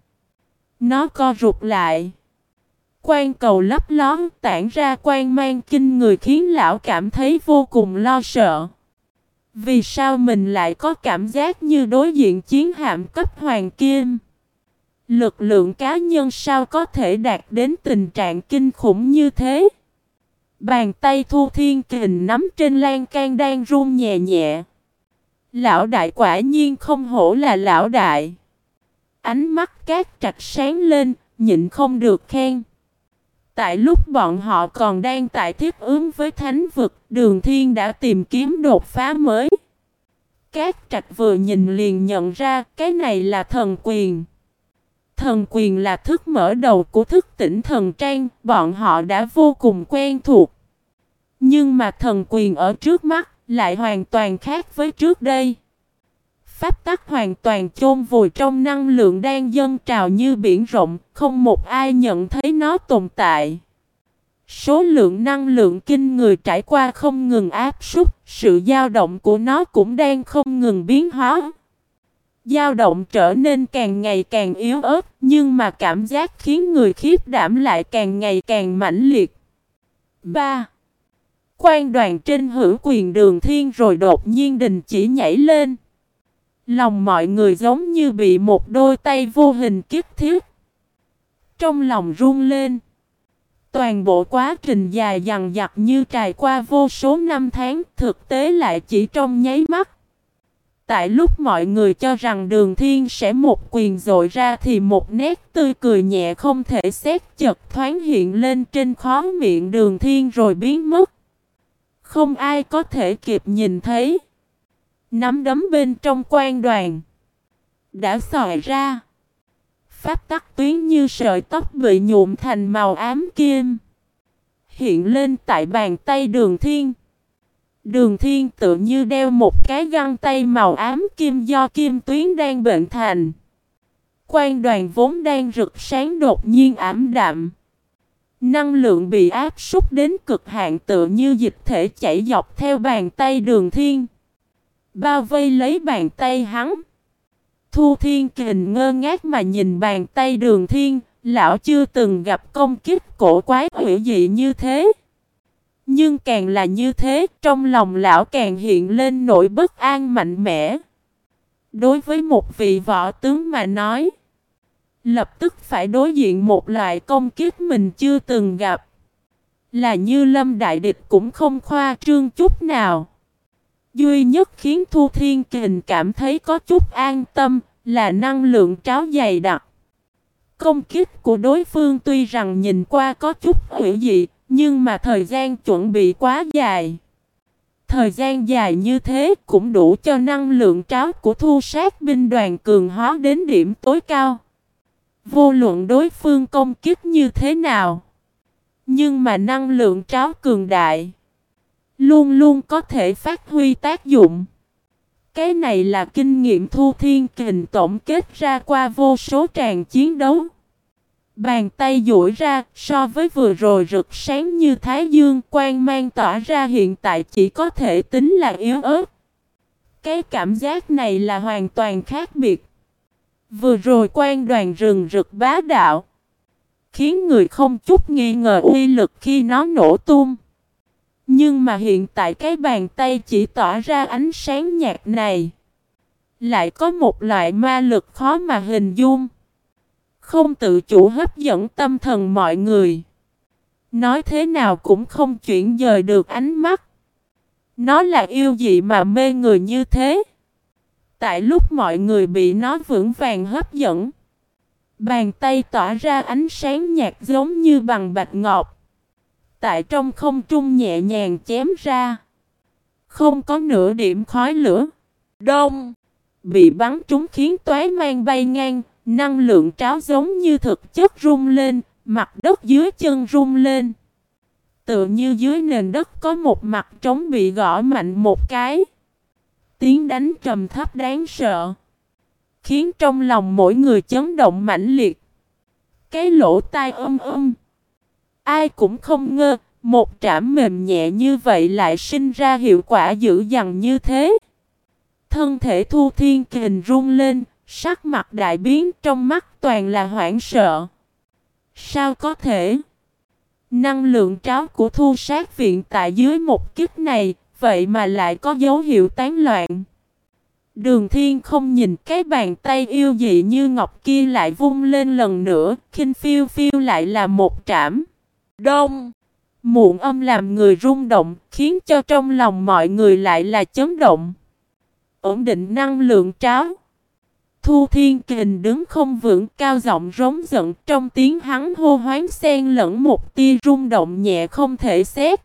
Nó co rụt lại. Quang cầu lấp lón tản ra quang mang kinh người khiến lão cảm thấy vô cùng lo sợ. Vì sao mình lại có cảm giác như đối diện chiến hạm cấp hoàng kim? Lực lượng cá nhân sao có thể đạt đến tình trạng kinh khủng như thế? Bàn tay Thu Thiên Kình nắm trên lan can đang run nhẹ nhẹ. Lão đại quả nhiên không hổ là lão đại. Ánh mắt Cát Trạch sáng lên, nhịn không được khen. Tại lúc bọn họ còn đang tại thiết ứng với thánh vực, Đường Thiên đã tìm kiếm đột phá mới. Cát Trạch vừa nhìn liền nhận ra cái này là thần quyền. Thần quyền là thức mở đầu của thức tỉnh thần trang, bọn họ đã vô cùng quen thuộc. Nhưng mà thần quyền ở trước mắt lại hoàn toàn khác với trước đây. Pháp tắc hoàn toàn chôn vùi trong năng lượng đang dâng trào như biển rộng, không một ai nhận thấy nó tồn tại. Số lượng năng lượng kinh người trải qua không ngừng áp suất, sự dao động của nó cũng đang không ngừng biến hóa. Dao động trở nên càng ngày càng yếu ớt, nhưng mà cảm giác khiến người khiếp đảm lại càng ngày càng mãnh liệt. ba. Quan đoàn trên hữu quyền Đường Thiên rồi đột nhiên đình chỉ nhảy lên. Lòng mọi người giống như bị một đôi tay vô hình kích thiết. Trong lòng run lên. Toàn bộ quá trình dài dằng dặc như trải qua vô số năm tháng, thực tế lại chỉ trong nháy mắt. Tại lúc mọi người cho rằng Đường Thiên sẽ một quyền dội ra thì một nét tươi cười nhẹ không thể xét chợt thoáng hiện lên trên khóe miệng Đường Thiên rồi biến mất. Không ai có thể kịp nhìn thấy. Nắm đấm bên trong quan đoàn đã xòe ra. Pháp tắc tuyến như sợi tóc bị nhuộm thành màu ám kim. Hiện lên tại bàn tay Đường Thiên. Đường Thiên tự như đeo một cái găng tay màu ám kim do kim tuyến đang bệnh thành. Quan đoàn vốn đang rực sáng đột nhiên ảm đạm. Năng lượng bị áp súc đến cực hạn tự như dịch thể chảy dọc theo bàn tay Đường Thiên. Bao vây lấy bàn tay hắn. Thu Thiên Kình ngơ ngác mà nhìn bàn tay Đường Thiên, lão chưa từng gặp công kích cổ quái hủy dị như thế. Nhưng càng là như thế, trong lòng lão càng hiện lên nỗi bất an mạnh mẽ. Đối với một vị võ tướng mà nói, lập tức phải đối diện một loại công kích mình chưa từng gặp. Là như lâm đại địch cũng không khoa trương chút nào. Duy nhất khiến Thu Thiên Kình cảm thấy có chút an tâm là năng lượng tráo dày đặc. Công kích của đối phương tuy rằng nhìn qua có chút hủy dị, nhưng mà thời gian chuẩn bị quá dài. Thời gian dài như thế cũng đủ cho năng lượng tráo của thu sát binh đoàn cường hóa đến điểm tối cao. Vô luận đối phương công kích như thế nào, nhưng mà năng lượng tráo cường đại luôn luôn có thể phát huy tác dụng. Cái này là kinh nghiệm Thu Thiên Kình tổng kết ra qua vô số tràng chiến đấu. Bàn tay duỗi ra, so với vừa rồi rực sáng như thái dương, quang mang tỏa ra hiện tại chỉ có thể tính là yếu ớt. Cái cảm giác này là hoàn toàn khác biệt. Vừa rồi quan đoàn rừng rực bá đạo, khiến người không chút nghi ngờ uy lực khi nó nổ tung. Nhưng mà hiện tại cái bàn tay chỉ tỏa ra ánh sáng nhạt này, lại có một loại ma lực khó mà hình dung. Không tự chủ hấp dẫn tâm thần mọi người. Nói thế nào cũng không chuyển dời được ánh mắt. Nó là yêu dị mà mê người như thế. Tại lúc mọi người bị nó vững vàng hấp dẫn, bàn tay tỏa ra ánh sáng nhạt giống như bằng bạch ngọc. Tại trong không trung nhẹ nhàng chém ra. Không có nửa điểm khói lửa. Đông! Bị bắn trúng khiến toái mang bay ngang. Năng lượng tráo giống như thực chất rung lên. Mặt đất dưới chân rung lên. Tựa như dưới nền đất có một mặt trống bị gõ mạnh một cái. Tiếng đánh trầm thấp đáng sợ, khiến trong lòng mỗi người chấn động mãnh liệt. Cái lỗ tai âm âm. Ai cũng không ngờ, một trảm mềm nhẹ như vậy lại sinh ra hiệu quả dữ dằn như thế. Thân thể Thu Thiên Kình run lên, sắc mặt đại biến, trong mắt toàn là hoảng sợ. Sao có thể? Năng lượng tráo của thu sát viện tại dưới một kích này, vậy mà lại có dấu hiệu tán loạn. Đường Thiên không nhìn cái bàn tay yêu dị như ngọc kia lại vung lên lần nữa, khinh phiêu phiêu lại là một trảm. Đông! Muộn âm làm người rung động, khiến cho trong lòng mọi người lại là chấn động. Ổn định năng lượng tráo. Thu Thiên Kình đứng không vững, cao giọng rống giận, trong tiếng hắn hô hoán xen lẫn một tia rung động nhẹ không thể xét.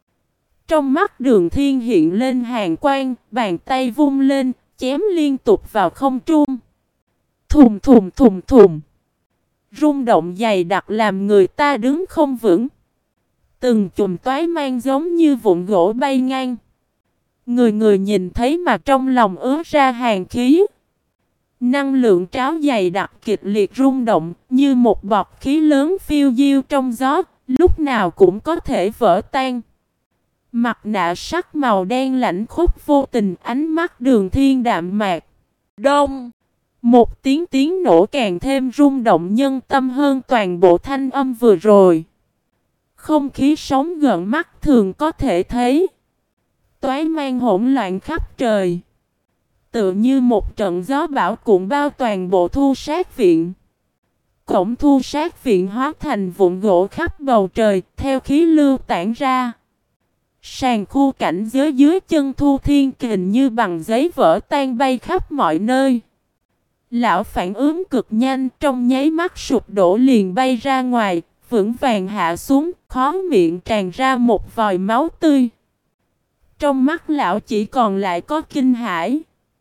Trong mắt Đường Thiên hiện lên hàn quang, bàn tay vung lên, chém liên tục vào không trung. Thùng thùng thùng thùng. Rung động dày đặc làm người ta đứng không vững. Từng chùm toái mang giống như vụn gỗ bay ngang. Người người nhìn thấy mà trong lòng ứa ra hàn khí. Năng lượng tráo dày đặc kịch liệt rung động như một bọt khí lớn phiêu diêu trong gió, lúc nào cũng có thể vỡ tan. Mặt nạ sắt màu đen lạnh khốc vô tình, ánh mắt Đường Thiên đạm mạc. Đông! Một tiếng tiếng nổ càng thêm rung động nhân tâm hơn toàn bộ thanh âm vừa rồi. Không khí sống gần mắt thường có thể thấy. Toái mang hỗn loạn khắp trời. Tựa như một trận gió bão cuộn bao toàn bộ thu sát viện. Cổng thu sát viện hóa thành vụn gỗ khắp bầu trời, theo khí lưu tản ra. Sàn khu cảnh giới dưới chân Thu Thiên Kình như bằng giấy vỡ tan bay khắp mọi nơi. Lão phản ứng cực nhanh, trong nháy mắt sụp đổ liền bay ra ngoài, vững vàng hạ xuống, khó miệng tràn ra một vòi máu tươi. Trong mắt lão chỉ còn lại có kinh hãi.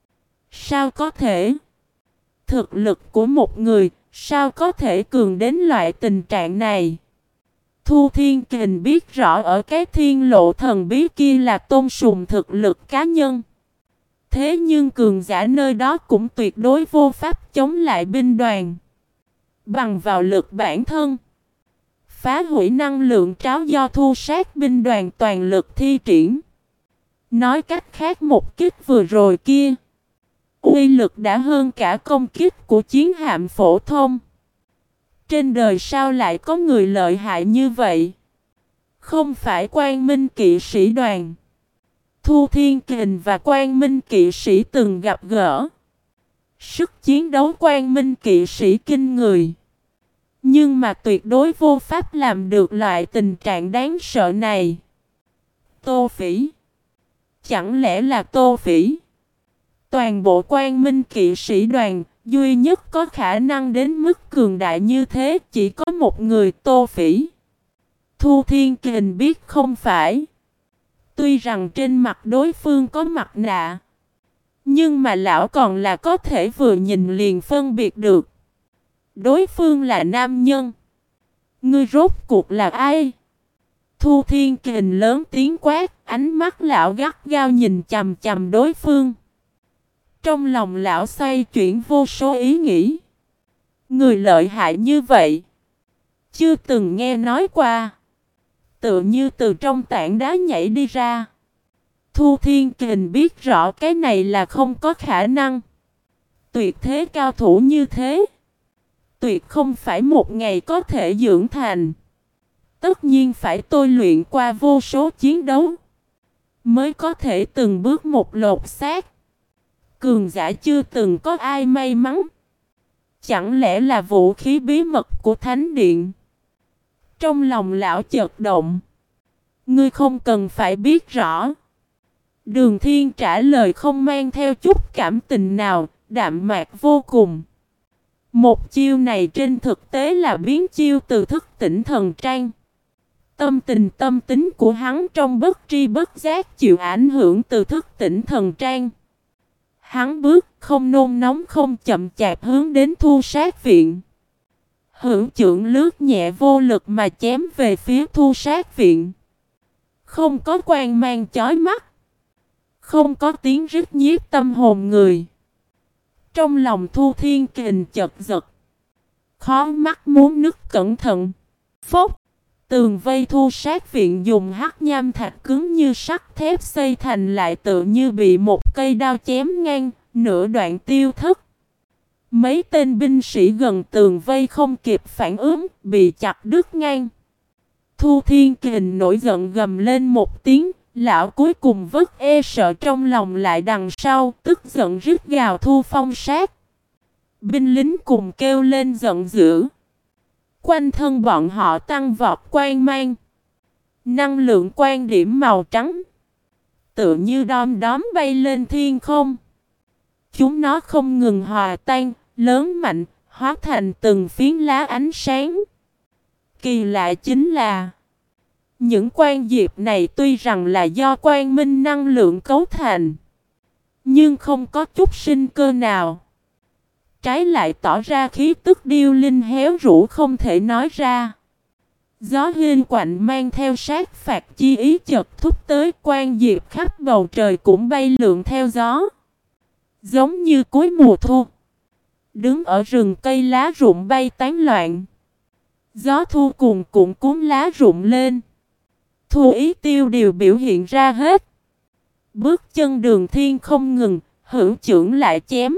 Sao có thể? Thực lực của một người, sao có thể cường đến loại tình trạng này? Thu Thiên Kình biết rõ ở cái thiên lộ thần bí kia là tôn sùng thực lực cá nhân. Thế nhưng cường giả nơi đó cũng tuyệt đối vô pháp chống lại binh đoàn. Bằng vào lực bản thân, phá hủy năng lượng tráo do thu sát binh đoàn toàn lực thi triển. Nói cách khác, một kích vừa rồi kia, uy lực đã hơn cả công kích của chiến hạm phổ thông. Trên đời sao lại có người lợi hại như vậy? Không phải Quang Minh kỵ sĩ đoàn. Thu Thiên Kình và Quang Minh kỵ sĩ từng gặp gỡ. Sức chiến đấu Quang Minh kỵ sĩ kinh người. Nhưng mà tuyệt đối vô pháp làm được loại tình trạng đáng sợ này. Tô Phỉ. Chẳng lẽ là Tô Phỉ? Toàn bộ Quang Minh kỵ sĩ đoàn, duy nhất có khả năng đến mức cường đại như thế chỉ có một người, Tô Phỉ. Thu Thiên Kình biết không phải. Tuy rằng trên mặt đối phương có mặt nạ, nhưng mà lão còn là có thể vừa nhìn liền phân biệt được. Đối phương là nam nhân. Ngươi rốt cuộc là ai? Thu Thiên Kình lớn tiếng quát, ánh mắt lão gắt gao nhìn chằm chằm đối phương. Trong lòng lão xoay chuyển vô số ý nghĩ. Người lợi hại như vậy, chưa từng nghe nói qua. Tựa như từ trong tảng đá nhảy đi ra. Thu Thiên Kình biết rõ cái này là không có khả năng. Tuyệt thế cao thủ như thế, tuyệt không phải một ngày có thể dưỡng thành. Tất nhiên phải tôi luyện qua vô số chiến đấu, mới có thể từng bước một lột xác. Cường giả chưa từng có ai may mắn. Chẳng lẽ là vũ khí bí mật của Thánh Điện? Trong lòng lão chợt động. Ngươi không cần phải biết rõ. Đường Thiên trả lời không mang theo chút cảm tình nào, đạm mạc vô cùng. Một chiêu này trên thực tế là biến chiêu từ thức tỉnh thần trang. Tâm tình tâm tính của hắn trong bất tri bất giác chịu ảnh hưởng từ thức tỉnh thần trang. Hắn bước không nôn nóng không chậm chạp hướng đến thu sát viện. Hữu chưởng lướt nhẹ vô lực mà chém về phía thu sát viện. Không có quang mang chói mắt, không có tiếng rít nhiếp tâm hồn người. Trong lòng Thu Thiên Kình chật giật, khó mắt muốn nứt cẩn thận. Phốc, tường vây thu sát viện dùng hắc nham thạch cứng như sắt thép xây thành lại tự như bị một cây đao chém ngang, nửa đoạn tiêu thất. Mấy tên binh sĩ gần tường vây không kịp phản ứng, bị chặt đứt ngang. Thu Thiên Kình nổi giận gầm lên một tiếng, lão cuối cùng vất e sợ trong lòng lại đằng sau, tức giận rít gào Thu Phong sát. Binh lính cùng kêu lên giận dữ. Quanh thân bọn họ tăng vọt quang mang. Năng lượng quang điểm màu trắng, tựa như đom đóm bay lên thiên không. Chúng nó không ngừng hòa tan, lớn mạnh, hóa thành từng phiến lá ánh sáng. Kỳ lạ chính là, những quan diệp này tuy rằng là do quang minh năng lượng cấu thành, nhưng không có chút sinh cơ nào. Trái lại tỏ ra khí tức điêu linh héo rũ không thể nói ra. Gió hiên quạnh mang theo sát phạt chi ý chợt thúc tới, quan diệp khắp bầu trời cũng bay lượn theo gió. Giống như cuối mùa thu, Đứng ở rừng cây lá rụng bay tán loạn. Gió thu cuồn cuộn cuốn lá rụng lên. Thu ý tiêu đều biểu hiện ra hết. Bước chân Đường Thiên không ngừng, hữu chưởng lại chém.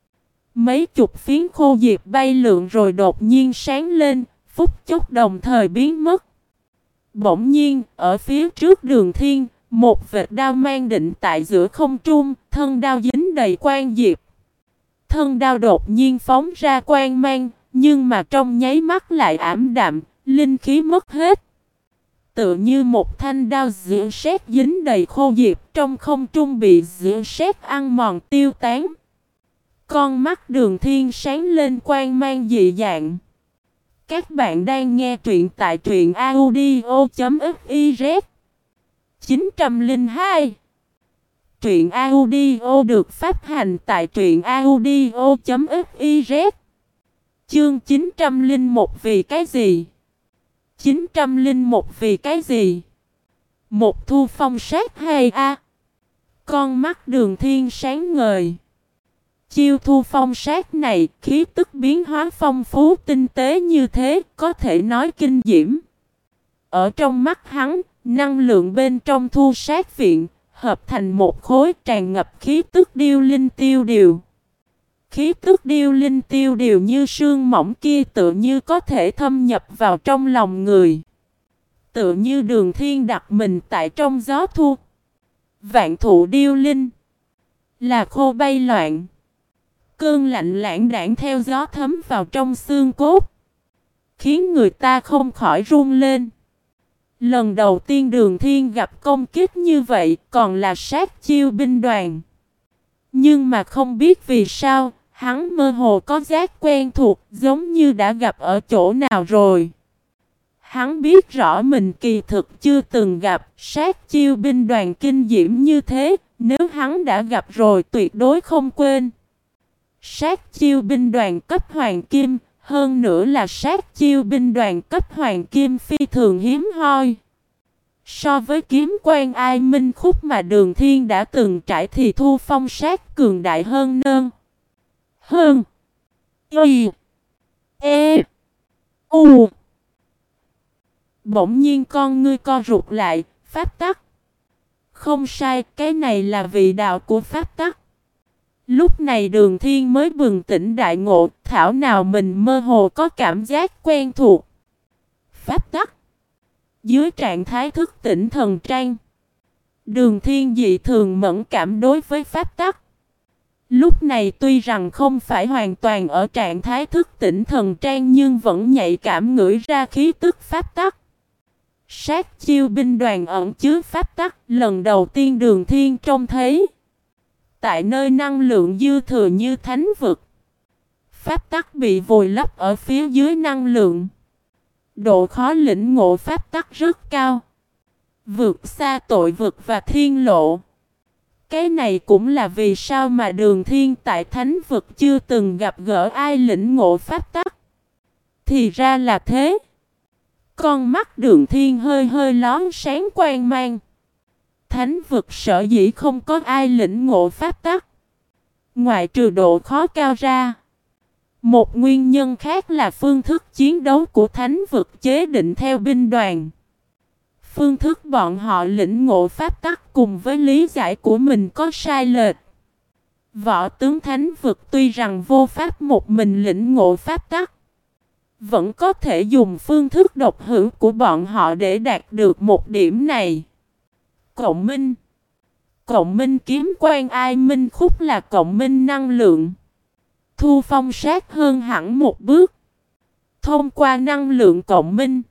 Mấy chục phiến khô diệp bay lượn rồi đột nhiên sáng lên, phút chốc đồng thời biến mất. Bỗng nhiên, ở phía trước Đường Thiên, một vệt đao mang định tại giữa không trung, thân đao dính đầy quang diệp. Thân đao đột nhiên phóng ra quang mang, nhưng mà trong nháy mắt lại ảm đạm, linh khí mất hết. Tựa như một thanh đao giữa sét dính đầy khô diệp trong không trung bị giữa sét ăn mòn tiêu tán. Con mắt Đường Thiên sáng lên quang mang dị dạng. Các bạn đang nghe truyện tại truyện audio chấm fiz. chín không hai Truyện audio được phát hành tại truyện audio chấm fiz. Chương chín không một vì cái gì? chín không một vì cái gì? Một thu phong sát hay a? Con mắt Đường Thiên sáng ngời. Chiêu thu phong sát này, khí tức biến hóa phong phú tinh tế như thế, có thể nói kinh diễm. Ở trong mắt hắn, năng lượng bên trong thu sát viện, hợp thành một khối tràn ngập khí tức điêu linh tiêu điều. Khí tức điêu linh tiêu điều như sương mỏng kia tự như có thể thâm nhập vào trong lòng người. Tự như Đường Thiên đặt mình tại trong gió thu. Vạn thụ điêu linh là khô bay loạn. Cơn lạnh lãng đãng theo gió thấm vào trong xương cốt, khiến người ta không khỏi run lên. Lần đầu tiên Đường Thiên gặp công kích như vậy, còn là sát chiêu binh đoàn. Nhưng mà không biết vì sao, hắn mơ hồ có giác quen thuộc, giống như đã gặp ở chỗ nào rồi. Hắn biết rõ mình kỳ thực chưa từng gặp sát chiêu binh đoàn kinh diễm như thế, nếu hắn đã gặp rồi tuyệt đối không quên. Sát chiêu binh đoàn cấp hoàng kim, hơn nữa là sát chiêu binh đoàn cấp hoàng kim phi thường hiếm hoi. So với kiếm quan ai minh khúc mà Đường Thiên đã từng trải thì thu phong sát cường đại hơn nơn. Hơn. Y. E. U. Bỗng nhiên con ngươi co rụt lại, pháp tắc. Không sai, cái này là vị đạo của pháp tắc. Lúc này Đường Thiên mới bừng tỉnh đại ngộ, thảo nào mình mơ hồ có cảm giác quen thuộc. Pháp tắc. Dưới trạng thái thức tỉnh thần trang, Đường Thiên dị thường mẫn cảm đối với pháp tắc. Lúc này tuy rằng không phải hoàn toàn ở trạng thái thức tỉnh thần trang nhưng vẫn nhạy cảm ngửi ra khí tức pháp tắc. Sát chiêu binh đoàn ẩn chứa pháp tắc, lần đầu tiên Đường Thiên trông thấy. Tại nơi năng lượng dư thừa như thánh vực, pháp tắc bị vùi lấp ở phía dưới năng lượng. Độ khó lĩnh ngộ pháp tắc rất cao, vượt xa tội vực và thiên lộ. Cái này cũng là vì sao mà Đường Thiên tại thánh vực chưa từng gặp gỡ ai lĩnh ngộ pháp tắc. Thì ra là thế. Con mắt Đường Thiên hơi hơi lón sáng quang mang. Thánh vực sở dĩ không có ai lĩnh ngộ pháp tắc, ngoại trừ độ khó cao ra, một nguyên nhân khác là phương thức chiến đấu của thánh vực chế định theo binh đoàn. Phương thức bọn họ lĩnh ngộ pháp tắc cùng với lý giải của mình có sai lệch. Võ tướng thánh vực tuy rằng vô pháp một mình lĩnh ngộ pháp tắc, vẫn có thể dùng phương thức độc hữu của bọn họ để đạt được một điểm này. Cộng minh. Cộng minh kiếm quan ai minh khúc là cộng minh năng lượng. Thu phong sát hơn hẳn một bước. Thông qua năng lượng cộng minh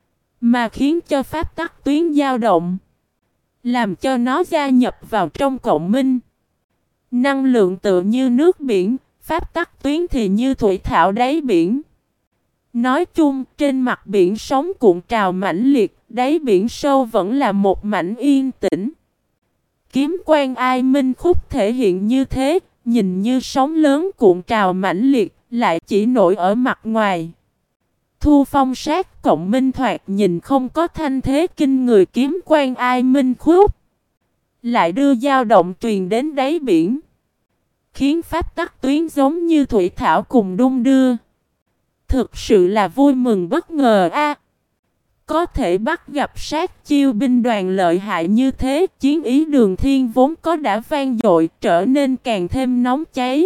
mà khiến cho pháp tắc tuyến dao động, làm cho nó gia nhập vào trong cộng minh. Năng lượng tựa như nước biển, pháp tắc tuyến thì như thủy thảo đáy biển. Nói chung, trên mặt biển sóng cuộn trào mãnh liệt, đáy biển sâu vẫn là một mảnh yên tĩnh. Kiếm quan ai minh khúc thể hiện như thế, nhìn như sóng lớn cuộn trào mãnh liệt, lại chỉ nổi ở mặt ngoài. Thu phong sát cộng minh thoạt nhìn không có thanh thế kinh người kiếm quan ai minh khúc, lại đưa dao động truyền đến đáy biển, khiến pháp tắc tuyến giống như thủy thảo cùng đung đưa. Thực sự là vui mừng bất ngờ a. Có thể bắt gặp sát chiêu binh đoàn lợi hại như thế, chiến ý Đường Thiên vốn có đã vang dội trở nên càng thêm nóng cháy.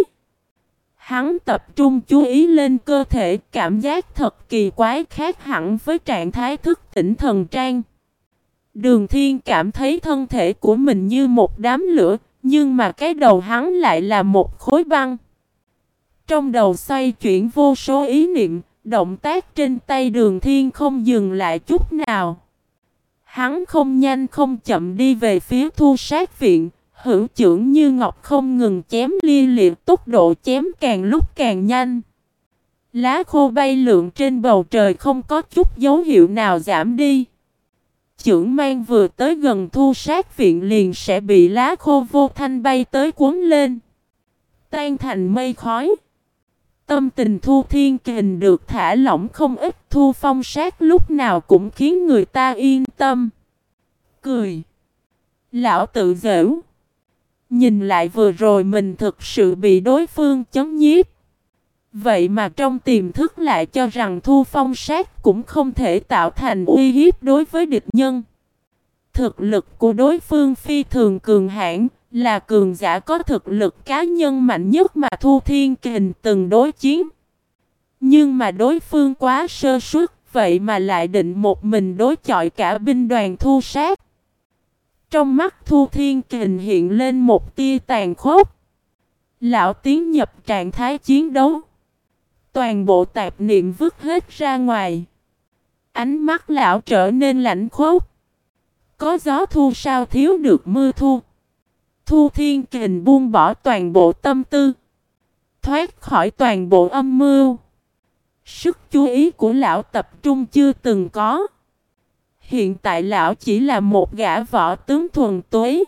Hắn tập trung chú ý lên cơ thể, cảm giác thật kỳ quái khác hẳn với trạng thái thức tỉnh thần trang. Đường Thiên cảm thấy thân thể của mình như một đám lửa, nhưng mà cái đầu hắn lại là một khối băng. Trong đầu xoay chuyển vô số ý niệm, động tác trên tay Đường Thiên không dừng lại chút nào. Hắn không nhanh không chậm đi về phía Thu Sát Viện, hữu chưởng như ngọc không ngừng chém lia liệt, tốc độ chém càng lúc càng nhanh. Lá khô bay lượn trên bầu trời không có chút dấu hiệu nào giảm đi. Chưởng mang vừa tới gần Thu Sát Viện liền sẽ bị lá khô vô thanh bay tới cuốn lên, tan thành mây khói. Tâm tình Thu Thiên Kình được thả lỏng không ít, Thu Phong Sát lúc nào cũng khiến người ta yên tâm. Cười. Lão tự giễu. Nhìn lại vừa rồi mình thực sự bị đối phương chấn nhiếp. Vậy mà trong tiềm thức lại cho rằng Thu Phong Sát cũng không thể tạo thành uy hiếp đối với địch nhân. Thực lực của đối phương phi thường cường hãn, là cường giả có thực lực cá nhân mạnh nhất mà Thu Thiên Kình từng đối chiến. Nhưng mà đối phương quá sơ suất, vậy mà lại định một mình đối chọi cả binh đoàn Thu Sát. Trong mắt Thu Thiên Kình hiện lên một tia tàn khốc. Lão tiến nhập trạng thái chiến đấu. Toàn bộ tạp niệm vứt hết ra ngoài. Ánh mắt lão trở nên lạnh khốc. Có gió thu sao thiếu được mưa thu. Thu Thiên Kình buông bỏ toàn bộ tâm tư, thoát khỏi toàn bộ âm mưu. Sức chú ý của lão tập trung chưa từng có. Hiện tại lão chỉ là một gã võ tướng thuần túy.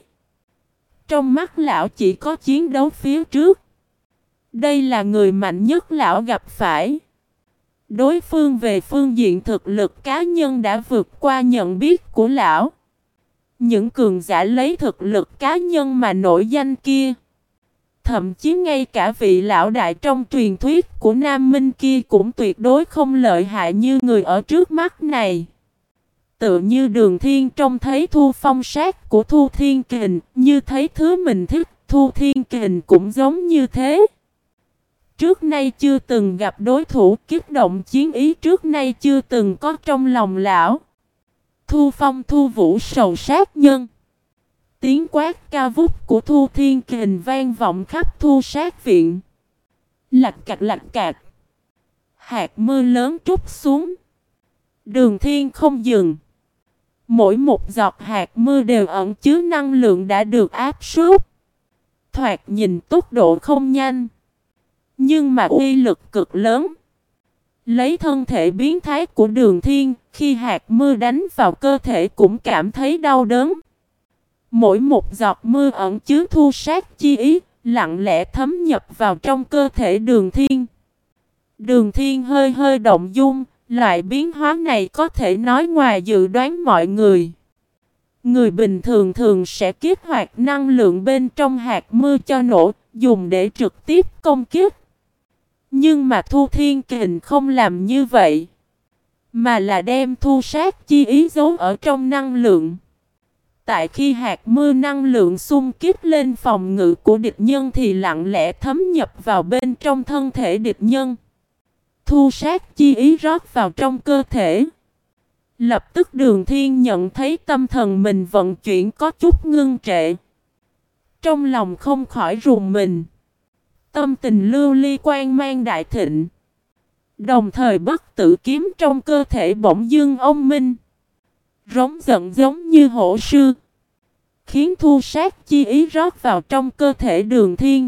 Trong mắt lão chỉ có chiến đấu phía trước. Đây là người mạnh nhất lão gặp phải. Đối phương về phương diện thực lực cá nhân đã vượt qua nhận biết của lão. Những cường giả lấy thực lực cá nhân mà nổi danh kia, thậm chí ngay cả vị lão đại trong truyền thuyết của Nam Minh kia cũng tuyệt đối không lợi hại như người ở trước mắt này. Tựa như Đường Thiên trông thấy Thu Phong Sát của Thu Thiên Kình, như thấy thứ mình thích, Thu Thiên Kình cũng giống như thế. Trước nay chưa từng gặp đối thủ, kích động chiến ý trước nay chưa từng có trong lòng lão. Thu Phong Thu Vũ sầu sát nhân. Tiếng quát cao vút của Thu Thiên Kình vang vọng khắp Thu Sát Viện. Lạch cạch lạch cạch. Hạt mưa lớn trút xuống. Đường Thiên không dừng. Mỗi một giọt hạt mưa đều ẩn chứa năng lượng đã được áp suất. Thoạt nhìn tốc độ không nhanh, nhưng mà uy lực cực lớn. Lấy thân thể biến thái của Đường Thiên, khi hạt mưa đánh vào cơ thể cũng cảm thấy đau đớn. Mỗi một giọt mưa ẩn chứa thu sát chi ý, lặng lẽ thấm nhập vào trong cơ thể Đường Thiên. Đường Thiên hơi hơi động dung, loại biến hóa này có thể nói ngoài dự đoán mọi người. Người bình thường thường sẽ kích hoạt năng lượng bên trong hạt mưa cho nổ, dùng để trực tiếp công kích. Nhưng mà Thu Thiên Kình không làm như vậy, mà là đem thu sát chi ý giấu ở trong năng lượng. Tại khi hạt mưa năng lượng xung kích lên phòng ngự của địch nhân thì lặng lẽ thấm nhập vào bên trong thân thể địch nhân. Thu sát chi ý rót vào trong cơ thể. Lập tức Đường Thiên nhận thấy tâm thần mình vận chuyển có chút ngưng trệ. Trong lòng không khỏi rùng mình. Tâm tình lưu ly quan mang đại thịnh. Đồng thời bất tử kiếm trong cơ thể bỗng dưng ông minh. Rống giận giống như hổ sư. Khiến thu sát chi ý rót vào trong cơ thể Đường Thiên.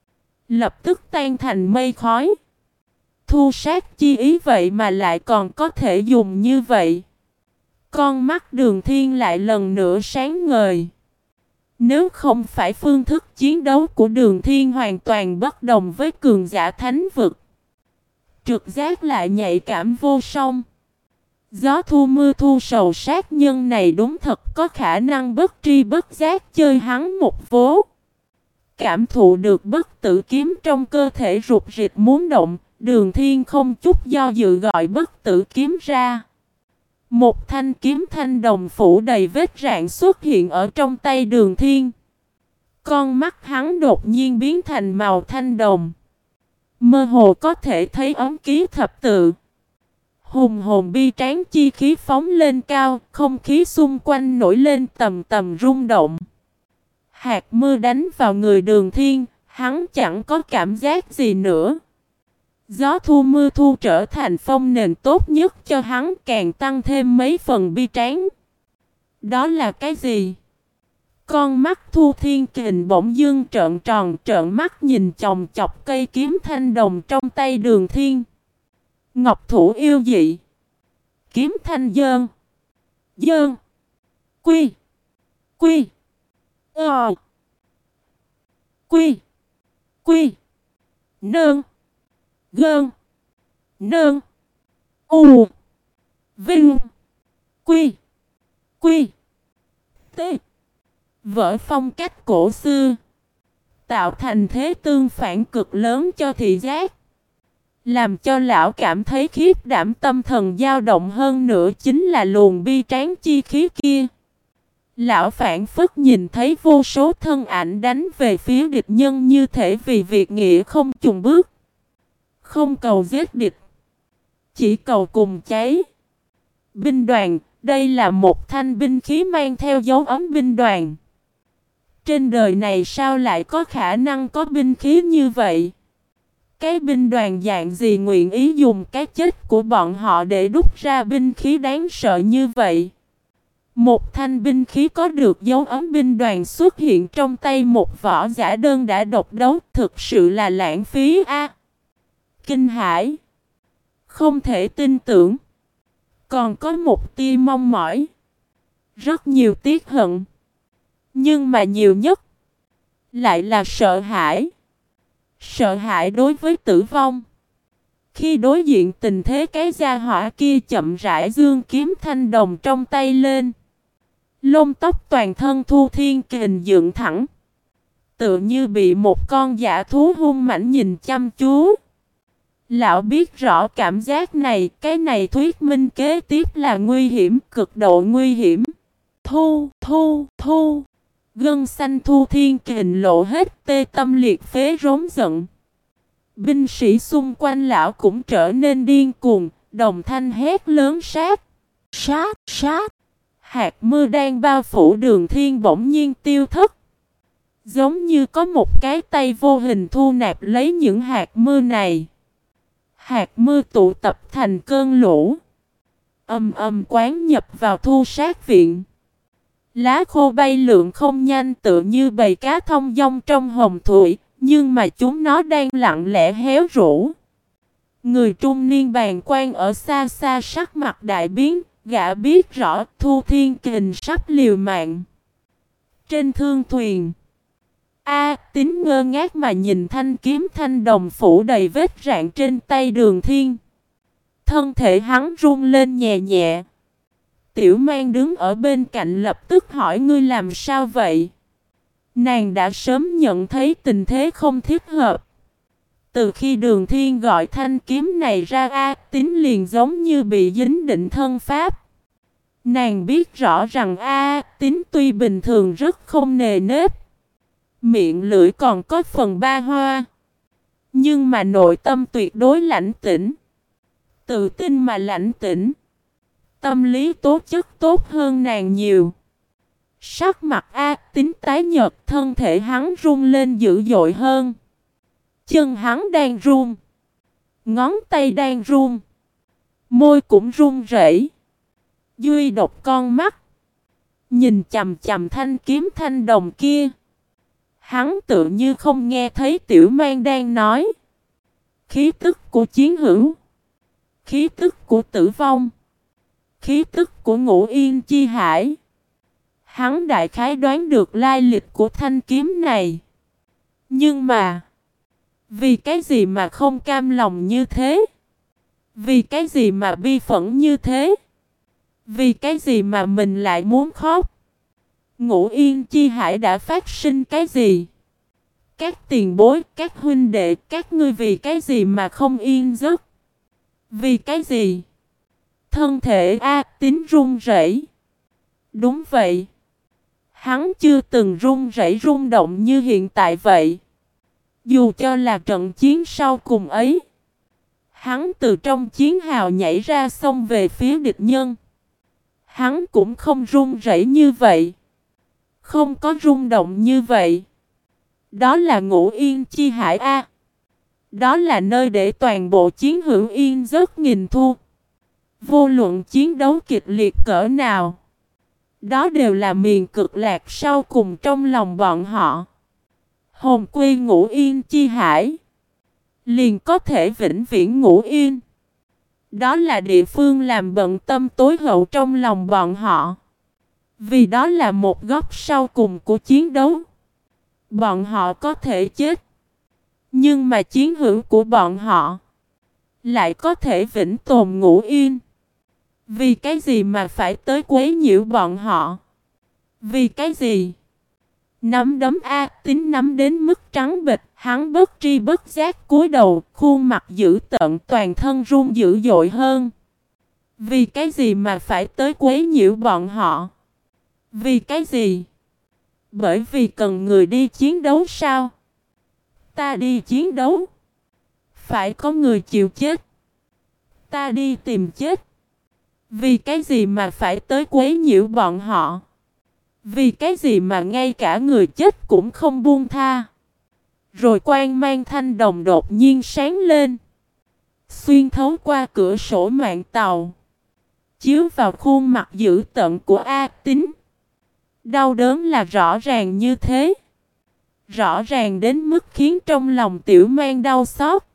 Lập tức tan thành mây khói. Thu sát chi ý vậy mà lại còn có thể dùng như vậy. Con mắt Đường Thiên lại lần nữa sáng ngời. Nếu không phải phương thức chiến đấu của Đường Thiên hoàn toàn bất đồng với cường giả thánh vực, trực giác lại nhạy cảm vô song. Gió thu mưa thu sầu sát nhân này đúng thật có khả năng bất tri bất giác chơi hắn một vố. cảm thụ được bất tử kiếm trong cơ thể rụt rịch muốn động, Đường Thiên không chút do dự gọi bất tử kiếm ra. Một thanh kiếm thanh đồng phủ đầy vết rạn xuất hiện ở trong tay Đường Thiên. Con mắt hắn đột nhiên biến thành màu thanh đồng. Mơ hồ có thể thấy ấn ký thập tự. Hùng hồn bi tráng chi khí phóng lên cao, không khí xung quanh nổi lên tầm tầm rung động. Hạt mưa đánh vào người Đường Thiên, hắn chẳng có cảm giác gì nữa. Gió thu mưa thu trở thành phong nền tốt nhất cho hắn, càng tăng thêm mấy phần bi tráng. Đó là cái gì? Con mắt Thu Thiên Kình bỗng dưng trợn tròn, trợn mắt nhìn chòng chọc cây kiếm thanh đồng trong tay Đường Thiên. Ngọc thủ yêu dị. Kiếm thanh dơn. Dơn. Quy. Quy. Ờ. Quy. Quy. Nơn. Gơn. Nơn. U. Vinh. Quy. Quy. T. Vỡ phong cách cổ xưa, tạo thành thế tương phản cực lớn cho thị giác, làm cho lão cảm thấy khiếp đảm, tâm thần dao động. Hơn nữa chính là luồng bi tráng chi khí kia. Lão phản phất nhìn thấy vô số thân ảnh đánh về phía địch nhân, như thể vì việc nghĩa không chùn bước, không cầu giết địch, chỉ cầu cùng cháy. Binh đoàn, đây là một thanh binh khí mang theo dấu ấn binh đoàn. Trên đời này sao lại có khả năng có binh khí như vậy? Cái binh đoàn dạng gì nguyện ý dùng cái chết của bọn họ để đúc ra binh khí đáng sợ như vậy? Một thanh binh khí có được dấu ấn binh đoàn xuất hiện trong tay một võ giả đơn đã độc đấu, thực sự là lãng phí a. À, kinh hãi, không thể tin tưởng, còn có một tia mong mỏi, rất nhiều tiếc hận. Nhưng mà nhiều nhất lại là sợ hãi. Sợ hãi đối với tử vong. Khi đối diện tình thế, cái gia hỏa kia chậm rãi giương kiếm thanh đồng trong tay lên. Lông tóc toàn thân Thu Thiên Kình dựng thẳng, tựa như bị một con dã thú hung mãnh nhìn chăm chú. Lão biết rõ cảm giác này, cái này thuyết minh kế tiếp là nguy hiểm, cực độ nguy hiểm. Thu, thu, thu. Gân xanh Thu Thiên Kình lộ hết, tê tâm liệt phế rống giận. Binh sĩ xung quanh lão cũng trở nên điên cuồng, đồng thanh hét lớn sát. Sát, sát. Hạt mưa đang bao phủ Đường Thiên bỗng nhiên tiêu thất. Giống như có một cái tay vô hình thu nạp lấy những hạt mưa này. Hạt mưa tụ tập thành cơn lũ, âm âm quán nhập vào Thu Sát viện. Lá khô bay lượn không nhanh, tựa như bầy cá thông dong trong hồng thủy, nhưng mà chúng nó đang lặng lẽ héo rũ. Người trung niên bàng quan ở xa xa sắc mặt đại biến, gã biết rõ Thu Thiên Kình sắp liều mạng. Trên thương thuyền, A Tín ngơ ngác mà nhìn thanh kiếm thanh đồng phủ đầy vết rạn trên tay Đường Thiên. Thân thể hắn run lên nhẹ nhẹ. Tiểu Mang đứng ở bên cạnh lập tức hỏi: ngươi làm sao vậy? Nàng đã sớm nhận thấy tình thế không thích hợp. Từ khi Đường Thiên gọi thanh kiếm này ra, A Tín liền giống như bị dính định thân pháp. Nàng biết rõ rằng A Tín tuy bình thường rất không nề nếp, miệng lưỡi còn có phần ba hoa, nhưng mà nội tâm tuyệt đối lãnh tĩnh. Tự tin mà lãnh tĩnh. Tâm lý tố chất tốt hơn nàng nhiều. Sắc mặt A Tín tái nhợt, thân thể hắn run lên dữ dội hơn. Chân hắn đang run, ngón tay đang run, môi cũng run rẩy. Duy độc con mắt nhìn chằm chằm thanh kiếm thanh đồng kia. Hắn tự như không nghe thấy Tiểu Mang đang nói. Khí tức của chiến hữu, khí tức của tử vong, khí tức của Ngũ Yên Chi Hải. Hắn đại khái đoán được lai lịch của thanh kiếm này. Nhưng mà vì cái gì mà không cam lòng như thế? Vì cái gì mà bi phẫn như thế? Vì cái gì mà mình lại muốn khóc? Ngũ Yên Chi Hải đã phát sinh cái gì? Các tiền bối, các huynh đệ, các ngươi vì cái gì mà không yên giấc? Vì cái gì? Thân thể A Tín run rẩy. Đúng vậy. Hắn chưa từng run rẩy rung động như hiện tại vậy. Dù cho là trận chiến sau cùng ấy, hắn từ trong chiến hào nhảy ra xông về phía địch nhân. Hắn cũng không run rẩy như vậy. Không có rung động như vậy. Đó là Ngũ Yên Chi Hải A. Đó là nơi để toàn bộ chiến hữu yên giấc nghìn thu. Vô luận chiến đấu kịch liệt cỡ nào, đó đều là miền cực lạc sau cùng trong lòng bọn họ. Hồn quy Ngũ Yên Chi Hải, liền có thể vĩnh viễn ngủ yên. Đó là địa phương làm bận tâm tối hậu trong lòng bọn họ. Vì đó là một góc sau cùng của chiến đấu. Bọn họ có thể chết, nhưng mà chiến hữu của bọn họ lại có thể vĩnh tồn ngủ yên. Vì cái gì mà phải tới quấy nhiễu bọn họ? Vì cái gì? Nắm đấm A Tín nắm đến mức trắng bệch, hắn bất tri bất giác cúi đầu, khuôn mặt dữ tợn, toàn thân run dữ dội hơn. Vì cái gì mà phải tới quấy nhiễu bọn họ? Vì cái gì? Bởi vì cần người đi chiến đấu sao? Ta đi chiến đấu, phải có người chịu chết. Ta đi tìm chết. Vì cái gì mà phải tới quấy nhiễu bọn họ? Vì cái gì mà ngay cả người chết cũng không buông tha? Rồi quang mang thanh đồng đột nhiên sáng lên, xuyên thấu qua cửa sổ mạn tàu, chiếu vào khuôn mặt dữ tợn của A Tín. Đau đớn là rõ ràng như thế. Rõ ràng đến mức khiến trong lòng Tiểu Mang đau xót.